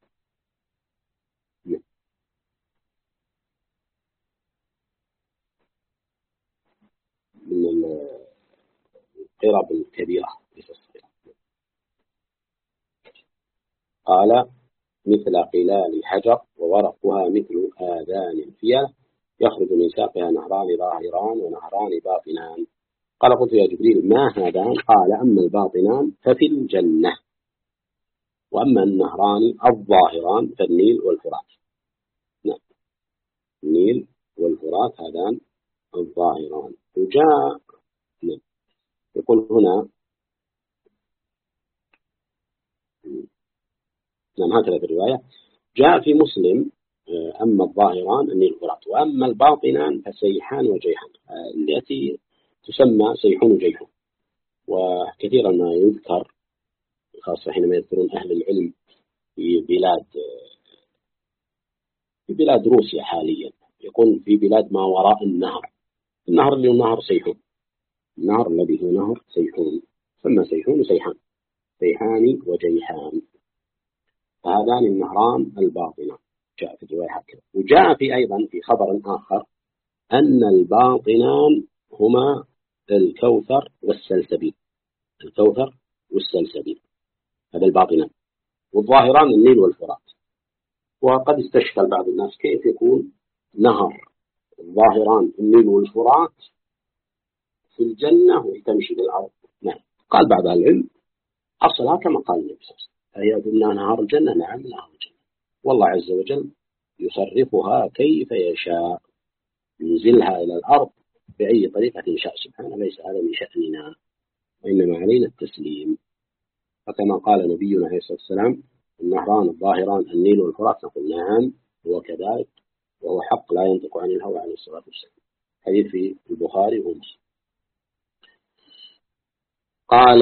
من القرب الكبيرة ليس الصغيرة. قال مثل قلال حجر وورقها مثل آذان الفيلة يخرج من ساقها نهران ظاهران ونهران باطنان. قال قلت يا جبريل ما هذان؟ قال أما الباطنان ففي الجنة وأما النهران الظاهران فالنيل والفرات. نعم النيل والفرات هذان الظاهران. وجاء يقول هنا نعم هكذا في الرواية جاء في مسلم أما الظاهران النيل والفرات وأما الباطنان فسيحان وجيحان التي تسمى سيحون وجيحون. وكثيرا ما يذكر خاصة حينما يذكرون أهل العلم في بلاد روسيا حاليا يكون في بلاد ما وراء النهر اللي هو نهر سيحون، النهر الذي هو نهر سيحون ثم سيحون وسيحان سيحان وجيحان. فهذان النهران الباطنان جاء في الرواية هكذا. وجاء في أيضا في خبر آخر أن الباطنان هما الكوثر والسلسبيل. الكوثر والسلسبيل هذا الباطنان، والظاهران النيل والفرات. وقد استشكل بعض الناس كيف يكون نهر الظاهران النيل والفرات في الجنة وتمشي بالأرض. نعم قال بعض العلم أصلها كما قال النبي صلى الله عليه وسلم هي قلنا نهار الجنة. نعم نهار الجنة والله عز وجل يصرفها كيف يشاء ينزلها إلى الأرض بأي طريقة يشاء سبحانه. ليس هذا من شأننا وإنما علينا التسليم. فكما قال نبينا عليه الصلاة والسلام النهران الظاهران النيل والفرات نقول نعم هو كذلك وهو حق لا ينطق عن الهوى عليه الصلاة والسلام. حديث في البخاري ومسلم. قال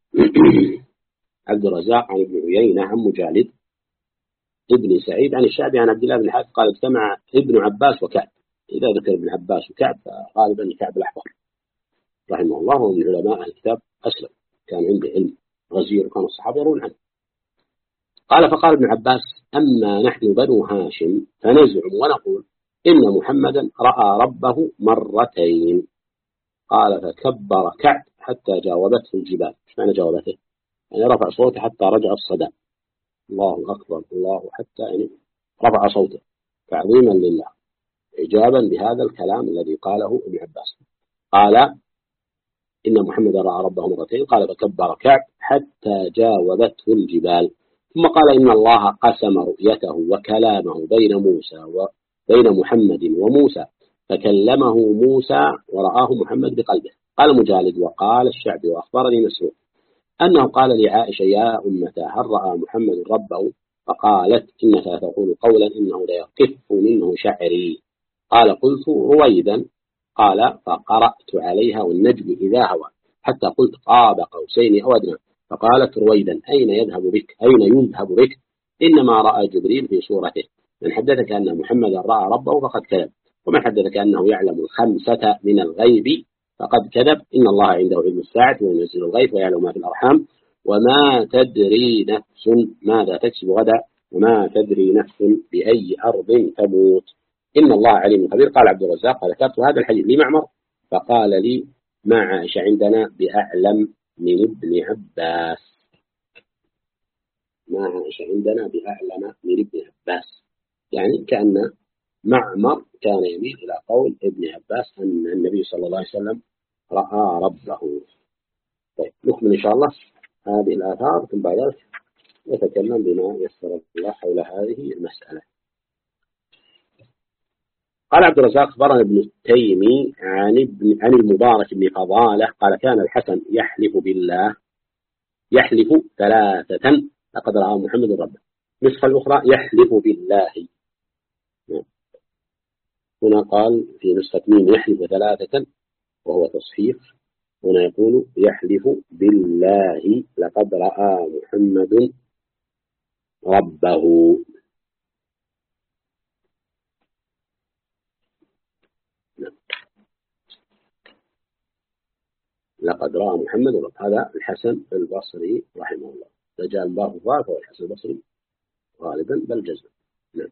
عبد الرزاق عن ابن عيينة عن مجالد ابن سعيد عن الشعبي عن عبد الله بن حارث قال اجتمع ابن عباس وكعب. إذا ذكر ابن عباس وكعب فغالبا كعب الأحبار رحمه الله ومن علماء الكتاب أسلم كان عنده علم غزير وكان الصحابة يرون عنه. قال فقال ابن عباس أما نحن بنو هاشم فنزعم ونقول إن محمدا رأى ربه مرتين. قال فكبر كعب حتى جاوبته الجبال. ايش معنى جاوبته؟ يعني رفع صوته حتى رجع الصدى. الله أكبر الله حتى يعني رفع صوته تعظيما لله إجابا بهذا الكلام الذي قاله ابن عباس. قال إن محمد رأى ربه مرتين. قال فكبر كعب حتى جاوبته الجبال. ثم قال إن الله قسم رؤيته وكلامه بين محمد وموسى فكلمه موسى ورآه محمد بقلبه. قال مجالد وقال الشعبي وأخبرني مسروق أنه قال لعائشة يا أمتا هل رأى محمد ربه؟ فقالت إنك تقول قولا إنه لا يقف منه شعري. قال قلت رويدا قال فقرأت عليها والنجم إذا هوى حتى قلت قاب قوسين أو أدنى. فقالت رويدا أين يذهب بك إنما رأى جبريل في صورته. من حدثك أن محمدا رأى ربه فقد كذب، ومن حدثك أنه يعلم الخمسة من الغيب فقد كذب. إن الله عنده علم الساعة وينزل الغيث ويعلم ما في الأرحام وما تدري نفس ماذا تكسب غدا وما تدري نفس بأي أرض تموت إن الله عليم خبير. قال عبد الرزاق فذكرت هذا الحديث لمعمر فقال لي ما عاش عندنا بأعلم من ابن عباس. ما عاش عندنا بأعلم من ابن عباس، يعني كأن معمر كان يميل إلى قول ابن عباس أن النبي صلى الله عليه وسلم رأى ربه. طيب نكمل إن شاء الله هذه الآثار ثم بعد ذلك نتكلم بما يسر الله حول هذه المسألة. قال عبد الرزاق أخبرنا ابن التيمي عن المبارك بن فضالة قال كان الحسن يحلف 3 لقد رأى محمد ربه. النسخة الأخرى يحلف بالله. هنا قال في نسخة مين يحلف 3 وهو تصحيح، هنا يقول يحلف بالله لقد رأى محمد ربه. لقد رأى محمد ربه. هذا الحسن البصري رحمه الله. جاء الباب الضعف هو الحسن البصري غالبا بل جزما. نعم.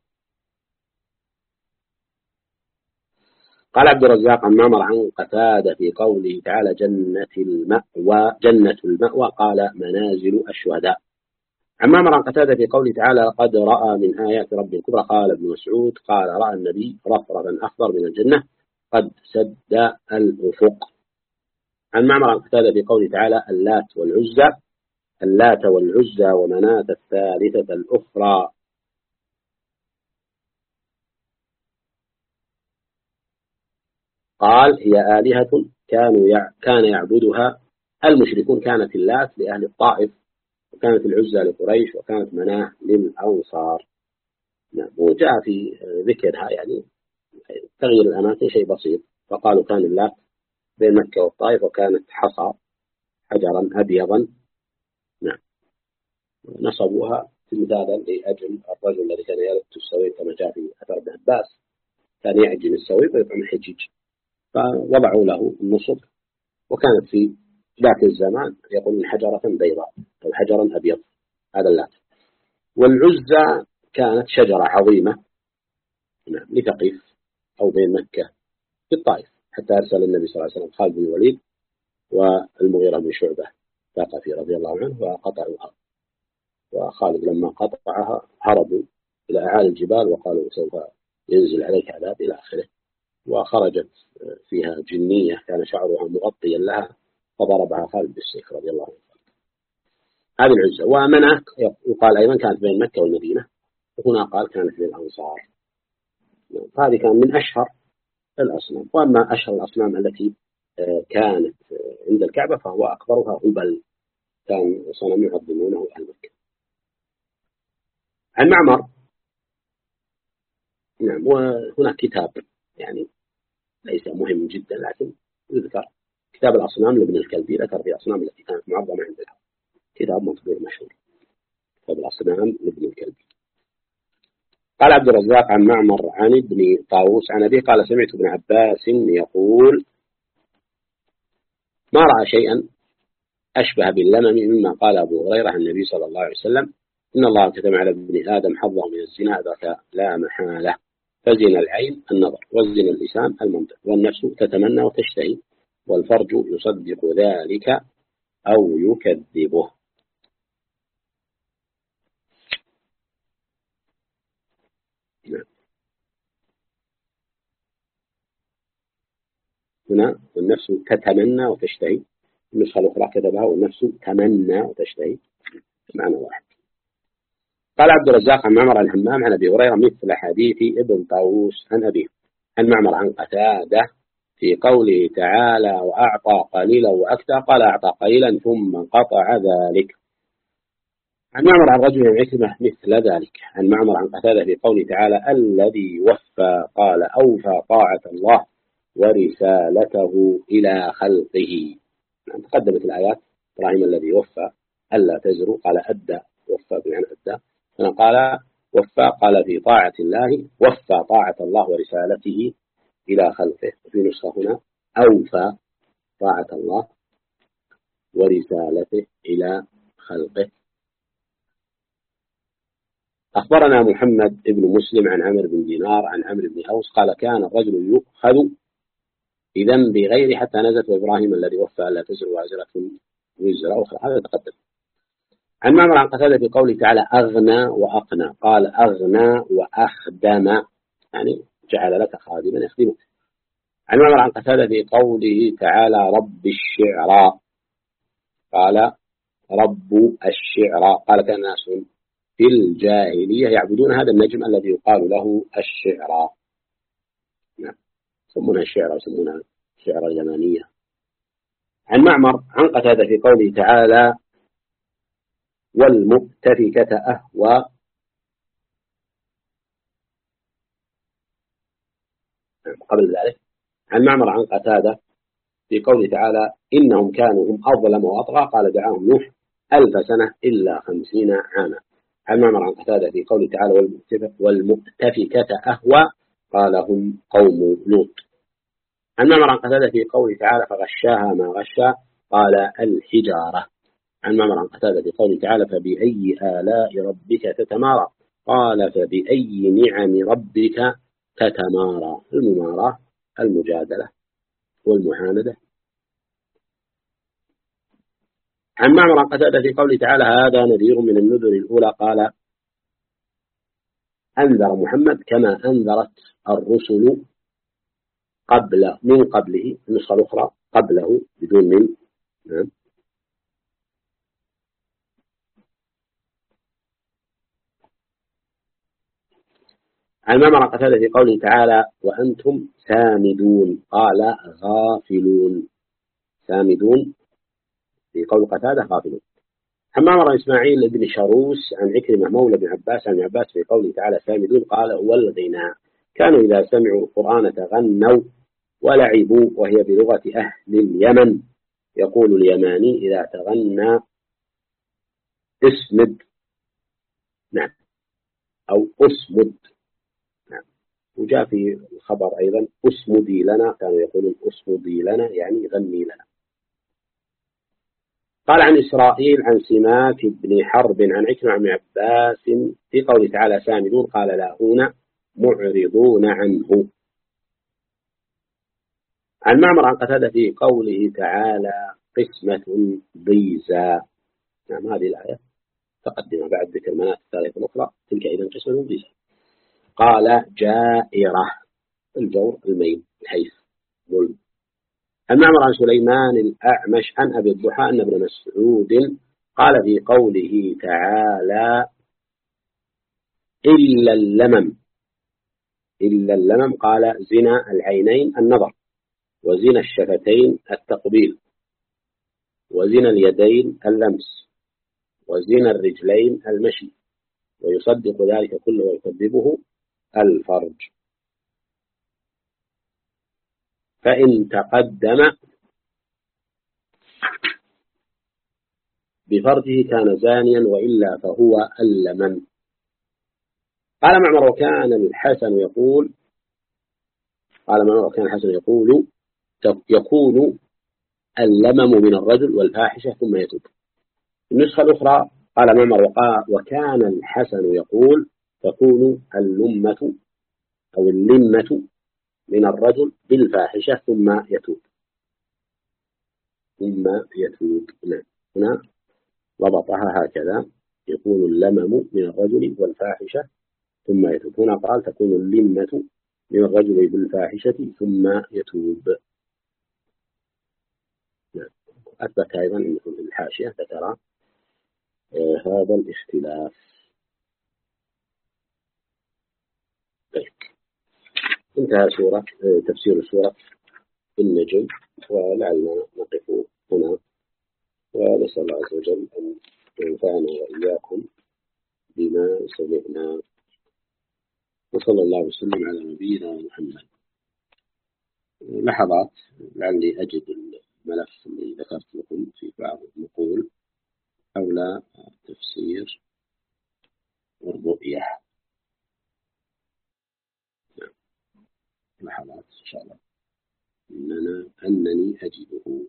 قال عبد الرزاق عن معمر عن قتادة في قوله تعالى جنة المأوى قال منازل الشهداء. عن معمر عن قتادة في قوله تعالى قد رأى من آيات رب الكبرى قال ابن مسعود قال رأى النبي رفرفا أخضر من الجنة قد سد الأفق. عن معمر عن قتادة في قوله تعالى اللات والعزى ومناة الثالثة الأخرى قال هي آلهة كان يعبدها المشركون. كانت اللات لأهل الطائف وكانت العزى لقريش وكانت مناة للأنصار. وجاء في ذكرها يعني تغيير الأماكن شيء بسيط، فقالوا كان اللات بين مكة والطائف وكانت حجرا أبيضا. نعم. نصبوها تمثالا لأجل الرجل الذي كان يلت السويق كما جاء في أثر ابن عباس كان يعجن السويق ويطعم الحجيج فوضعوا له النصب، وكانت في ذاك الزمان يقولون حجرة بيضاء أو حجرا أبيض. هذا اللات. والعزى كانت شجرة عظيمة نعم لثقيف أو بين مكة في الطائف، حتى أرسل النبي صلى الله عليه وسلم خالد بن الوليد والمغيرة بن شعبة ثقفي رضي الله عنه وقطعوها، وخالد لما قطعها هربوا إلى أعالي الجبال وقالوا سوف ينزل عليك عذاب إلى آخره. وخرجت فيها جنية كان شعرها مغطيا لها فضربها خالد بالسيف رضي الله عنه. هذه العزة. ومناة يقال أيضا كانت بين مكة والمدينة، وهنا قال كانت للأنصار. هذه كان من أشهر الأصنام. وأما أشهر الأصنام التي كانت عند الكعبة فهو أكبرها هبل، كان صنم يعظمونه أهل مكة. عن معمر نعم. وهناك كتاب يعني ليس مهم جدا لكن يذكر كتاب الأصنام لابن الكلبي، ذكر في الأصنام التي كانت معظمة عند الكعبة، كتاب مطبوع مشهور كتاب الأصنام لابن الكلبي. قال عبد الرزاق عن معمر عن ابن طاووس عن أبيه قال سمعت ابن عباس يقول ما رأى شيئا أشبه باللمم مما قال أبو هريرة عن النبي صلى الله عليه وسلم إن الله كتب على ابن آدم حظه من الزنا ذاك لا محالة، فزن العين النظر وزن اللسان المنطق والنفس تتمنى وتشتهي والفرج يصدق ذلك أو يكذبه. هنا والنفس تتمنى وتشتهي، النسخة الأخرى كتبها والنفس تمنى وتشتهي معنى واحد. قال عبد الرزاق عن معمر عن همام عن أبي هريرة مثل حديث ابن طاووس عن أبيه. عن معمر عن قتادة في قوله تعالى وأعطى قليلا وأكثر قال أعطى قليلا ثم قطع ذلك. عن معمر عن رجل من عكرمة مثل ذلك. عن معمر عن قتادة في قوله تعالى الذي وفى قال أوفى طاعة الله ورسالته إلى خلقه. تقدمت الآيات إبراهيم الذي وفى ألا تزر، قال أدى، وفى بمعنى أدى. هنا قال وفى، قال في طاعة الله، وفى طاعة الله ورسالته إلى خلقه. في نسخة هنا أوفى طاعة الله ورسالته إلى خلقه. أخبرنا محمد بن مسلم عن عمرو بن دينار عن عمرو بن أوس قال كان الرجل يؤخذ بذنب غيره حتى نزلت إبراهيم الذي وفى ألا تزر وازرة وزر أخرى. هذا تقدم. عن معمر عن قتادة في قوله تعالى أغنى وأقنى، قال أغنى وأخدم، يعني جعل لك خادما يخدمك. عن معمر عن قتادة في قوله تعالى رب الشعراء، قال رب الشعراء، قال كان الناس في الجاهلية يعبدون هذا النجم الذي يقال له الشعراء. نعم، يسمونها الشعراء، يسمونها الشعراء اليمانية. عن معمر عن قتادة في قوله تعالى والمؤتفكة أهوى، قبل ذلك عن معمر عن قتادة في قوله تعالى إنهم كانوا هم أظلم وأطغى، قال دعاهم نوح 1000 سنة إلا 50 عاما. عن معمر عن قتادة في قوله تعالى والمؤتفكة أهوى، قال هم قوم لوط. عن معمر عن قتادة في قوله تعالى فغشاها ما غشا، قال الحجارة. عن معمر عن قتادة في قوله تعالى فبأي آلاء ربك تتمارى، قال فبأي نعم ربك تتمارى. المماراة المجادلة والمعاندة. عن معمر عن قتادة في قوله تعالى هذا نذير من النذر الأولى، قال أنذر محمد كما أنذرت الرسل من قبله. النسخة الأخرى قبله بدون من. نعم. عن معمر عن قتادة في قوله تعالى وأنتم سامدون، قال غافلون. سامدون في قول قتادة غافلون. عن معمر عن إسماعيل بن شاروس عن عكرمة مولى بن عباس عن عباس في قوله تعالى سامدون، قال هو الغناء، كانوا إذا سمعوا القرآن تغنوا ولعبوا، وهي بلغة أهل اليمن. يقول اليماني إذا تغنى اسمد، نعم، أو أسمد، نعم. وجاء في الخبر أيضا أسمدي لنا، كانوا يقولون أسمدي لنا يعني غني لنا. قال عن إسرائيل عن سماك بن حرب عن عكرمة بن عباس في قوله تعالى سامدون، قال لاهون معرضون عنه. عن معمر عن قتادة في قوله تعالى قسمة ضيزى. نعم، هذه الآية تقدم بعد ذكر مناط الثالثة الأخرى، تلك إذا قسمة ضيزى. قال جائرة، الجور الميل الحيث ظلم. عن معمر عن سليمان الأعمش عن أبي الضحى أن ابن مسعود قال في قوله تعالى إلا اللمم، إلا اللمم، قال زنا العينين النظر، وزنا الشفتين التقبيل، وزنا اليدين اللمس، وزنا الرجلين المشي، ويصدق ذلك كله ويكذبه الفرج. فإن تقدم بفرجه كان زانيا، وإلا فهو اللمم. قال معمر وكان الحسن يقول يكون اللمم من الرجل والفاحشة ثم يتوب. النسخة الأخرى قال معمر وكان الحسن يقول تكون اللمة أو اللمة من الرجل بالفاحشة ثم يتوب. هنا ضبطها هكذا، يكون اللمم من الرجل والفاحشة ثم يتوب. هنا قال تكون اللمة من الرجل بالفاحشة ثم يتوب. أثبت أيضا أن في الحاشية ذكر هذا الاختلاف. انتهى تفسير سورة النجم، ولعلنا نقف هنا، ونسأل الله عز وجل أن ينفعنا وإياكم بما سمعنا، وصلى الله وسلم على نبينا محمد. لحظات لعلي أجد الملف اللي ذكرت لكم في بعض النقول حول تفسير الرؤية. لحظات إن شاء الله أنني أجده.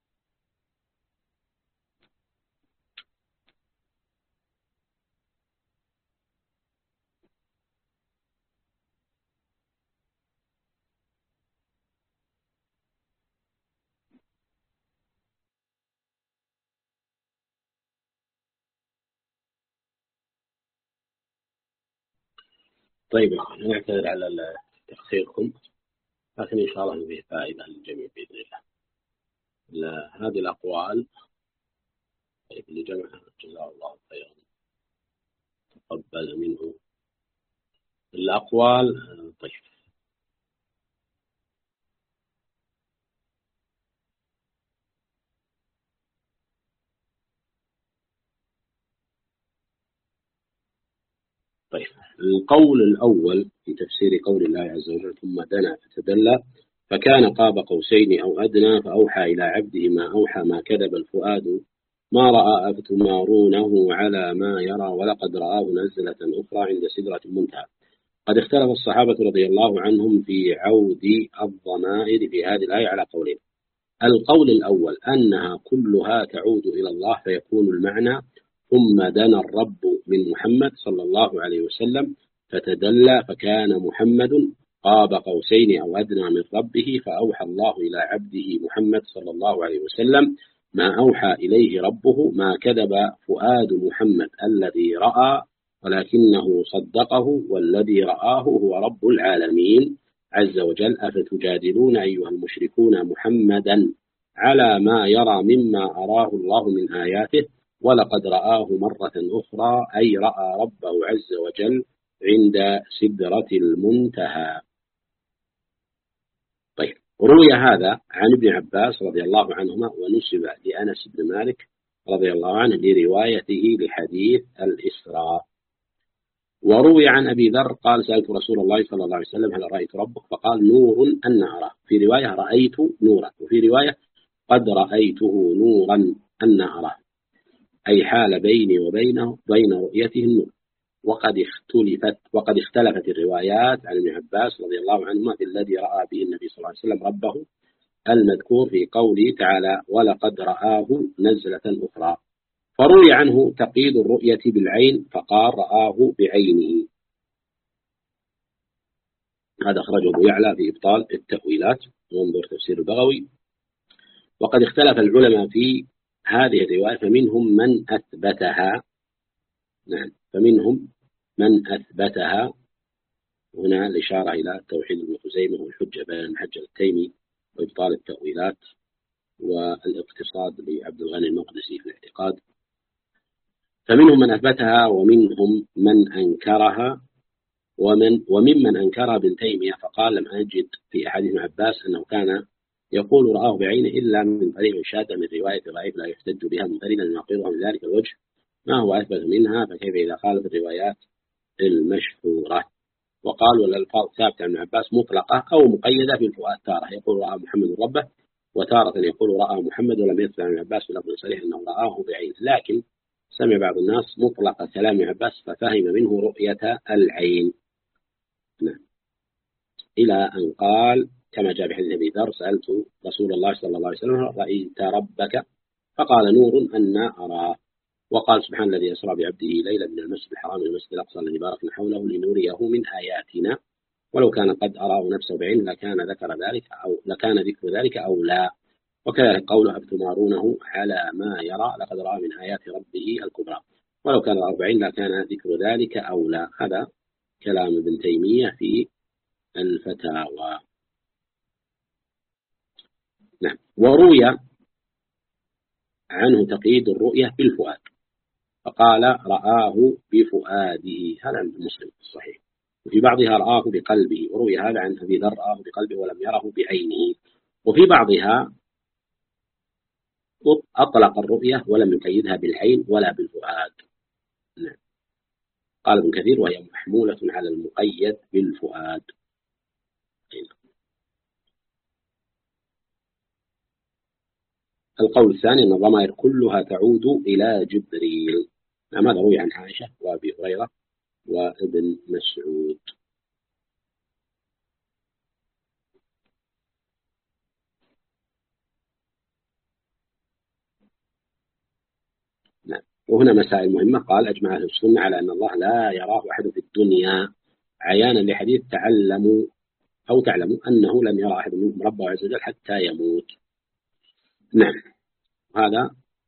طيب نعتذر على تأخيركم، لكن إن شاء الله فيه فائدة للجميع بإذن الله. هذه الأقوال طيب اللي جمعها جزاه الله خيرا تقبل منه الأقوال. طيب طيب القول الأول في تفسير قول الله عز وجل ثم دنا فتدلى فكان قاب قوسين أو أدنى فأوحى إلى عبده ما أوحى ما كذب الفؤاد ما رأى أفتمارونه على ما يرى ولقد رآه نزلة أخرى عند سدرة المنتهى. قد اختلف الصحابة رضي الله عنهم في عود الضمائر في هذه الآية على قولين. القول الأول أنها كلها تعود إلى الله فيكون المعنى ثم دنا الرب من محمد صلى الله عليه وسلم فتدلى فكان محمد قاب قوسين أو أدنى من ربه فأوحى الله إلى عبده محمد صلى الله عليه وسلم ما أوحى إليه ربه ما كذب فؤاد محمد الذي رأى ولكنه صدقه والذي رآه هو رب العالمين عز وجل. أفتجادلون أيها المشركون محمدا على ما يرى مما أراه الله من آياته ولقد رآه مرة أخرى أي رأى ربه عز وجل عند سدرة المنتهى. طيب روي هذا عن ابن عباس رضي الله عنهما ونسب لأنس بن مالك رضي الله عنه لروايته لحديث الإسراء. وروي عن أبي ذر قال سألت رسول الله صلى الله عليه وسلم هل رأيت ربك فقال نور أن أراه، في رواية رأيت نورا، وفي رواية قد رأيته نورا أن أراه، أي حال بيني وبينه بين رؤيته النور. وقد اختلفت الروايات عن ابن عباس رضي الله عنهما في الذي رأى به النبي صلى الله عليه وسلم ربه المذكور في قوله تعالى ولقد رآه نزلة أخرى. فروي عنه تقييد الرؤية بالعين فقال رآه بعينه. هذا أخرجه أبو يعلى في إبطال التأويلات وانظر تفسير البغوي. وقد اختلف العلماء في هذه الرواية فمنهم من أثبتها، نعم فمنهم من أثبتها، هنا الإشارة إلى توحيد ابن خزيمة والحجة بين المحجة التيمي وإبطال التأويلات والاقتصاد لعبد الغني المقدسي في الاعتقاد. فمنهم من أثبتها ومنهم من أنكرها وممن أنكرها ابن تيمية فقال لم أجد في أحاديث ابن عباس أنه كان يقول رآه بعينه إلا من طريق شاذة من رواية ضعيف لا يحتج بها منفردا يناقضها من ذلك الوجه ما هو أثبت منها فكيف إذا خالف الروايات المشهورة. وقال والألفاظ ثابتة عن ابن عباس مطلقة أو مقيدة في الفؤاد، تارة يقول رأى محمد ربه وتارة يقول رأى محمد ولم يثبت عن ابن عباس بلفظ صريح أنه رآه بعينه، لكن سمع بعض الناس مطلق كلام ابن عباس ففهم منه رؤية العين. نعم. إلى أن قال كما جاء بحديث أبي ذر سألت رسول الله صلى الله عليه وسلم رأيت ربك فقال نور أن أراه. وقال سبحان الذي أسرى بعبده ليلا من المسجد الحرام إلى المسجد الأقصى الذي باركنا حوله لنريه من آياتنا ولو كان قد أراه نفسه بعين لكان ذكر ذلك أو لا. وكذلك قوله أفتمارونه على ما يرى لقد رأى من آيات ربه الكبرى ولو كان 40 لكان ذكر ذلك أو لا. هذا كلام ابن تيمية في الفتاوى. نعم. وروي عنه تقييد الرؤية بالفؤاد فقال رآه بفؤاده، هذا عند مسلم الصحيح. وفي بعضها رآه بقلبه، وروي هذا عن أبي ذر رآه بقلبه ولم يره بعينه. وفي بعضها أطلق الرؤية ولم يقيدها بالعين ولا بالفؤاد. نعم. قال ابن كثير وهي محمولة على المقيد بالفؤاد. القول الثاني أن الضمائر كلها تعود إلى جبريل. هذا روي عن عائشة وأبي هريرة وابن مسعود. نعم. وهنا مسائل مهمة. قال: أجمع أهل السنة على أن الله لا يراه أحد في الدنيا، عيانا لحديث تعلموا أو تعلموا أنه لم يرى أحد منهم ربه عز وجل حتى يموت. نعم. هذا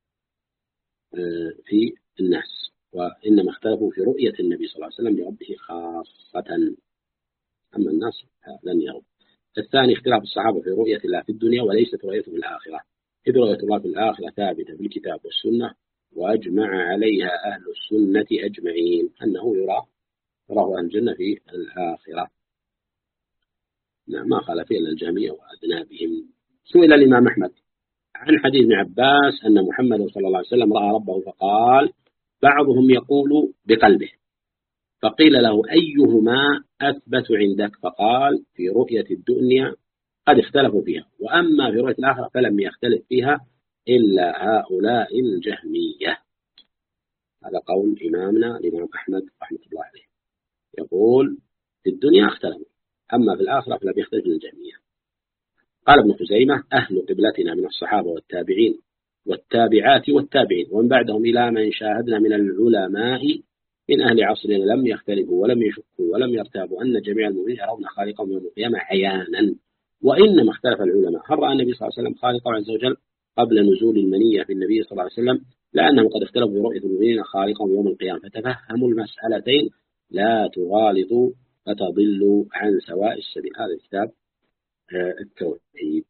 في الناس، وإنما اختلفوا في رؤية النبي صلى الله عليه وسلم لربه خاصة، أما الناس لن يروا. الثاني اختلاف الصحابة في رؤية الله في الدنيا وليست رؤيته في الآخرة، إذ رؤية الله في الآخرة ثابتة بالكتاب والسنة، وأجمع عليها أهل السنة أجمعين أنه يراه أهل الجنة في الآخرة. نعم. ما خالف إلا الجهمية وأذنابهم. سئل الإمام أحمد عن حديث ابن عباس أن محمد صلى الله عليه وسلم رأى ربه فقال: بعضهم يقول بقلبه، فقيل له: أيهما أثبت عندك؟ فقال: في رؤية الدنيا قد اختلفوا فيها، وأما في رؤية الآخرة فلم يختلف فيها إلا هؤلاء الجهمية. هذا قول إمامنا الإمام أحمد رحمة الله عليه، يقول: في الدنيا اختلفوا، أما في الآخرة فلم يختلف الجهمية. قال ابن خزيمة: أهل قبلتنا من الصحابة والتابعين والتابعات والتابعين ومن بعدهم إلى من شاهدنا من العلماء من أهل عصرنا لم يختلفوا ولم يشكوا ولم يرتابوا أن جميع المؤمنين يرون خالقهم يوم القيامة عيانا، وإنما اختلف العلماء هل رأى النبي صلى الله عليه وسلم خالقه عز وجل قبل نزول المنية في النبي صلى الله عليه وسلم، لأنهم قد اختلفوا في رؤية المؤمنين خالقهم يوم القيامة، فتفهموا المسألتين لا تغالطوا فتضلوا عن سواء السبيل. هذا الكتاب التوحيد.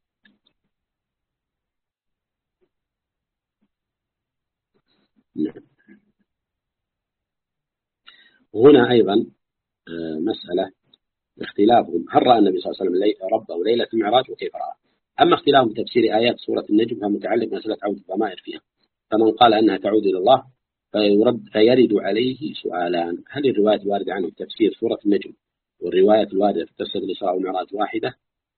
نعم. هنا أيضا مسألة اختلافهم هل رأى النبي صلى الله عليه وسلم ربه ليلة المعراج وكيف رأى. أما اختلافهم في تفسير آيات سورة النجم فمتعلق بمسألة عودة الضمائر فيها، فمن قال أنها تعود إلى الله فيرد عليه سؤالان: هل الرواية الواردة عنه في تفسير سورة النجم والرواية الواردة في قصة الإسراء والمعراج واحدة؟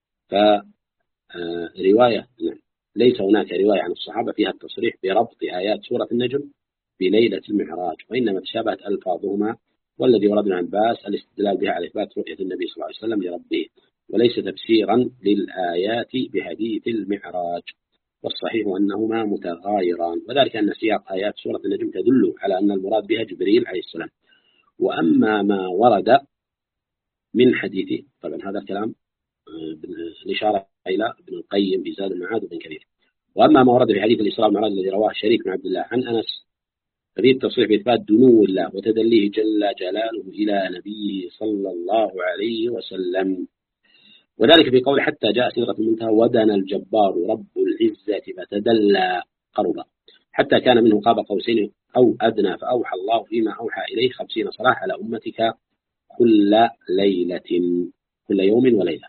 فرواية ليس هناك رواية عن الصحابة فيها التصريح بربط آيات سورة النجم بليلة المعراج، وإنما تشابهت ألفاظهما، والذي ورد عن عباس الاستدلال بها على إثبات رؤية النبي صلى الله عليه وسلم لربه، وليس تفسيرا للآيات بحديث المعراج، والصحيح أنهما متغايران، وذلك أن سياق آيات سورة النجم تدل على أن المراد بها جبريل عليه السلام. وأما ما ورد من حديثه، طبعا هذا كلام الإشارة إلى ابن القيم في زاد المعاد وابن كثير. وأما ما ورد في حديث الإسراء والمعراج الذي رواه شريك بن عبد الله عن أنس ففيه التصريح بإثبات دنو الله وتدليه جل جلاله إلى نبيه صلى الله عليه وسلم، وذلك في قول: حتى جاء سدرة المنتهى ودنا الجبار رب العزة فتدلى قربا حتى كان منه قاب قوسين أو أدنى، فأوحى الله فيما أوحى إليه 50 صلاة على أمتك كل ليلة، كل يوم وليلة.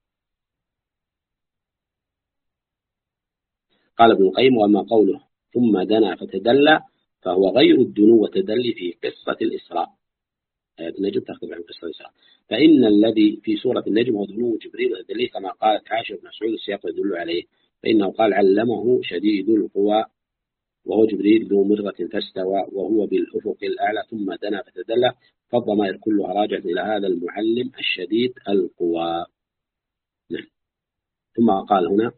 قال ابن القيم: وأما قوله ثم دنا فتدلى فهو غير الدنو والتدلي في قصة الإسراء. آية النجم تختلف عن قصة الإسراء، فإن الذي في سورة النجم هو دنو جبريل والتدلي كما قالت عائشة بن مسعود السياق يدل عليه، فإنه قال: علمه شديد القوى وهو جبريل ذو مرة فاستوى وهو بالأفق الأعلى ثم دنا فتدلى، فالضمائر كلها راجعة إلى هذا المعلم الشديد القوى. نعم. ثم قال هنا: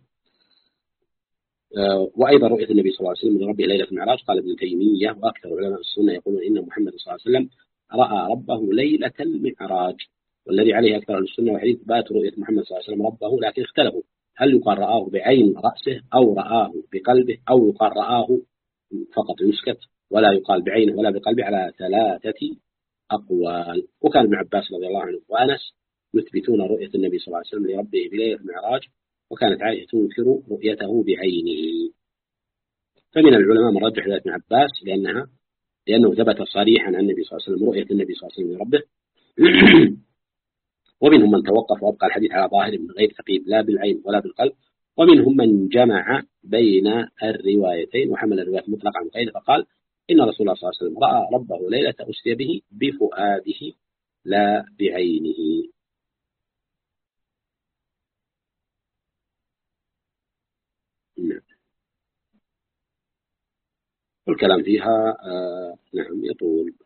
وأيضا رؤية النبي صلى الله عليه وسلم لربه ليلة المعراج. قال ابن تيمية وأكثر علماء السنة يقولون إن محمد صلى الله عليه وسلم رأى ربه ليلة المعراج، والذي عليه أكثر السنة وحديث بات رؤية محمد صلى الله عليه وسلم ربه، لكن اختلفوا هل يقال رآه بعين رأسه أو رآه بقلبه أو يقال رآه فقط يسكت ولا يقال بعينه ولا بقلبه، على 3 أقوال. وكان ابن عباس رضي الله عنه وأنس يثبتون رؤية النبي صلى الله عليه وسلم لربه بليلة المعراج، وكانت عائشة تنكر رؤيته بعينه. فمن العلماء من رجح ذات ابن عباس لأنه ثبت صريحا عن النبي صلى الله عليه وسلم رؤية النبي صلى الله عليه وسلم لربه ومنهم من توقف وأبقى الحديث على ظاهر من غير تقييد لا بالعين ولا بالقلب، ومنهم من جمع بين الروايتين وحمل الرواية مطلقا عن قيد فقال: إن رسول الله صلى الله عليه وسلم رأى ربه ليلة أسري به بفؤاده لا بعينه. نعم. والكلام فيها نعم يطول،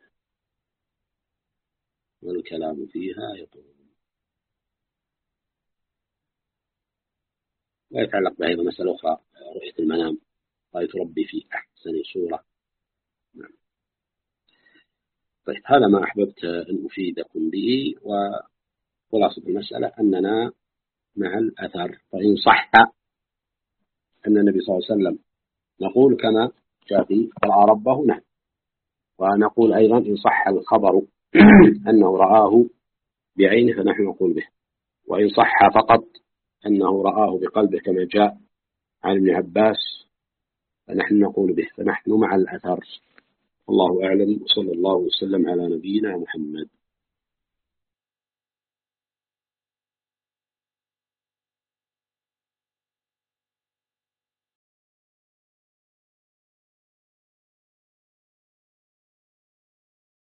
والكلام فيها يطول. ويتعلق بها أيضا مسألة أخرى، رؤية المنام، رأيت ربي في أحسن صورة. نعم. طيب هذا ما أحببت أن أفيدكم به، وخلاصة المسألة أننا مع الأثر، فإن صح أن النبي صلى الله عليه وسلم نقول كما جاء في رأى ربه، نعم. ونقول أيضا إن صح الخبر أنه رآه بعينه فنحن نقول به، وإن صح فقط أنه رآه بقلبه كما جاء عن ابن عباس فنحن نقول به، فنحن مع الأثر. الله أعلم، وصلى الله وسلم على نبينا محمد.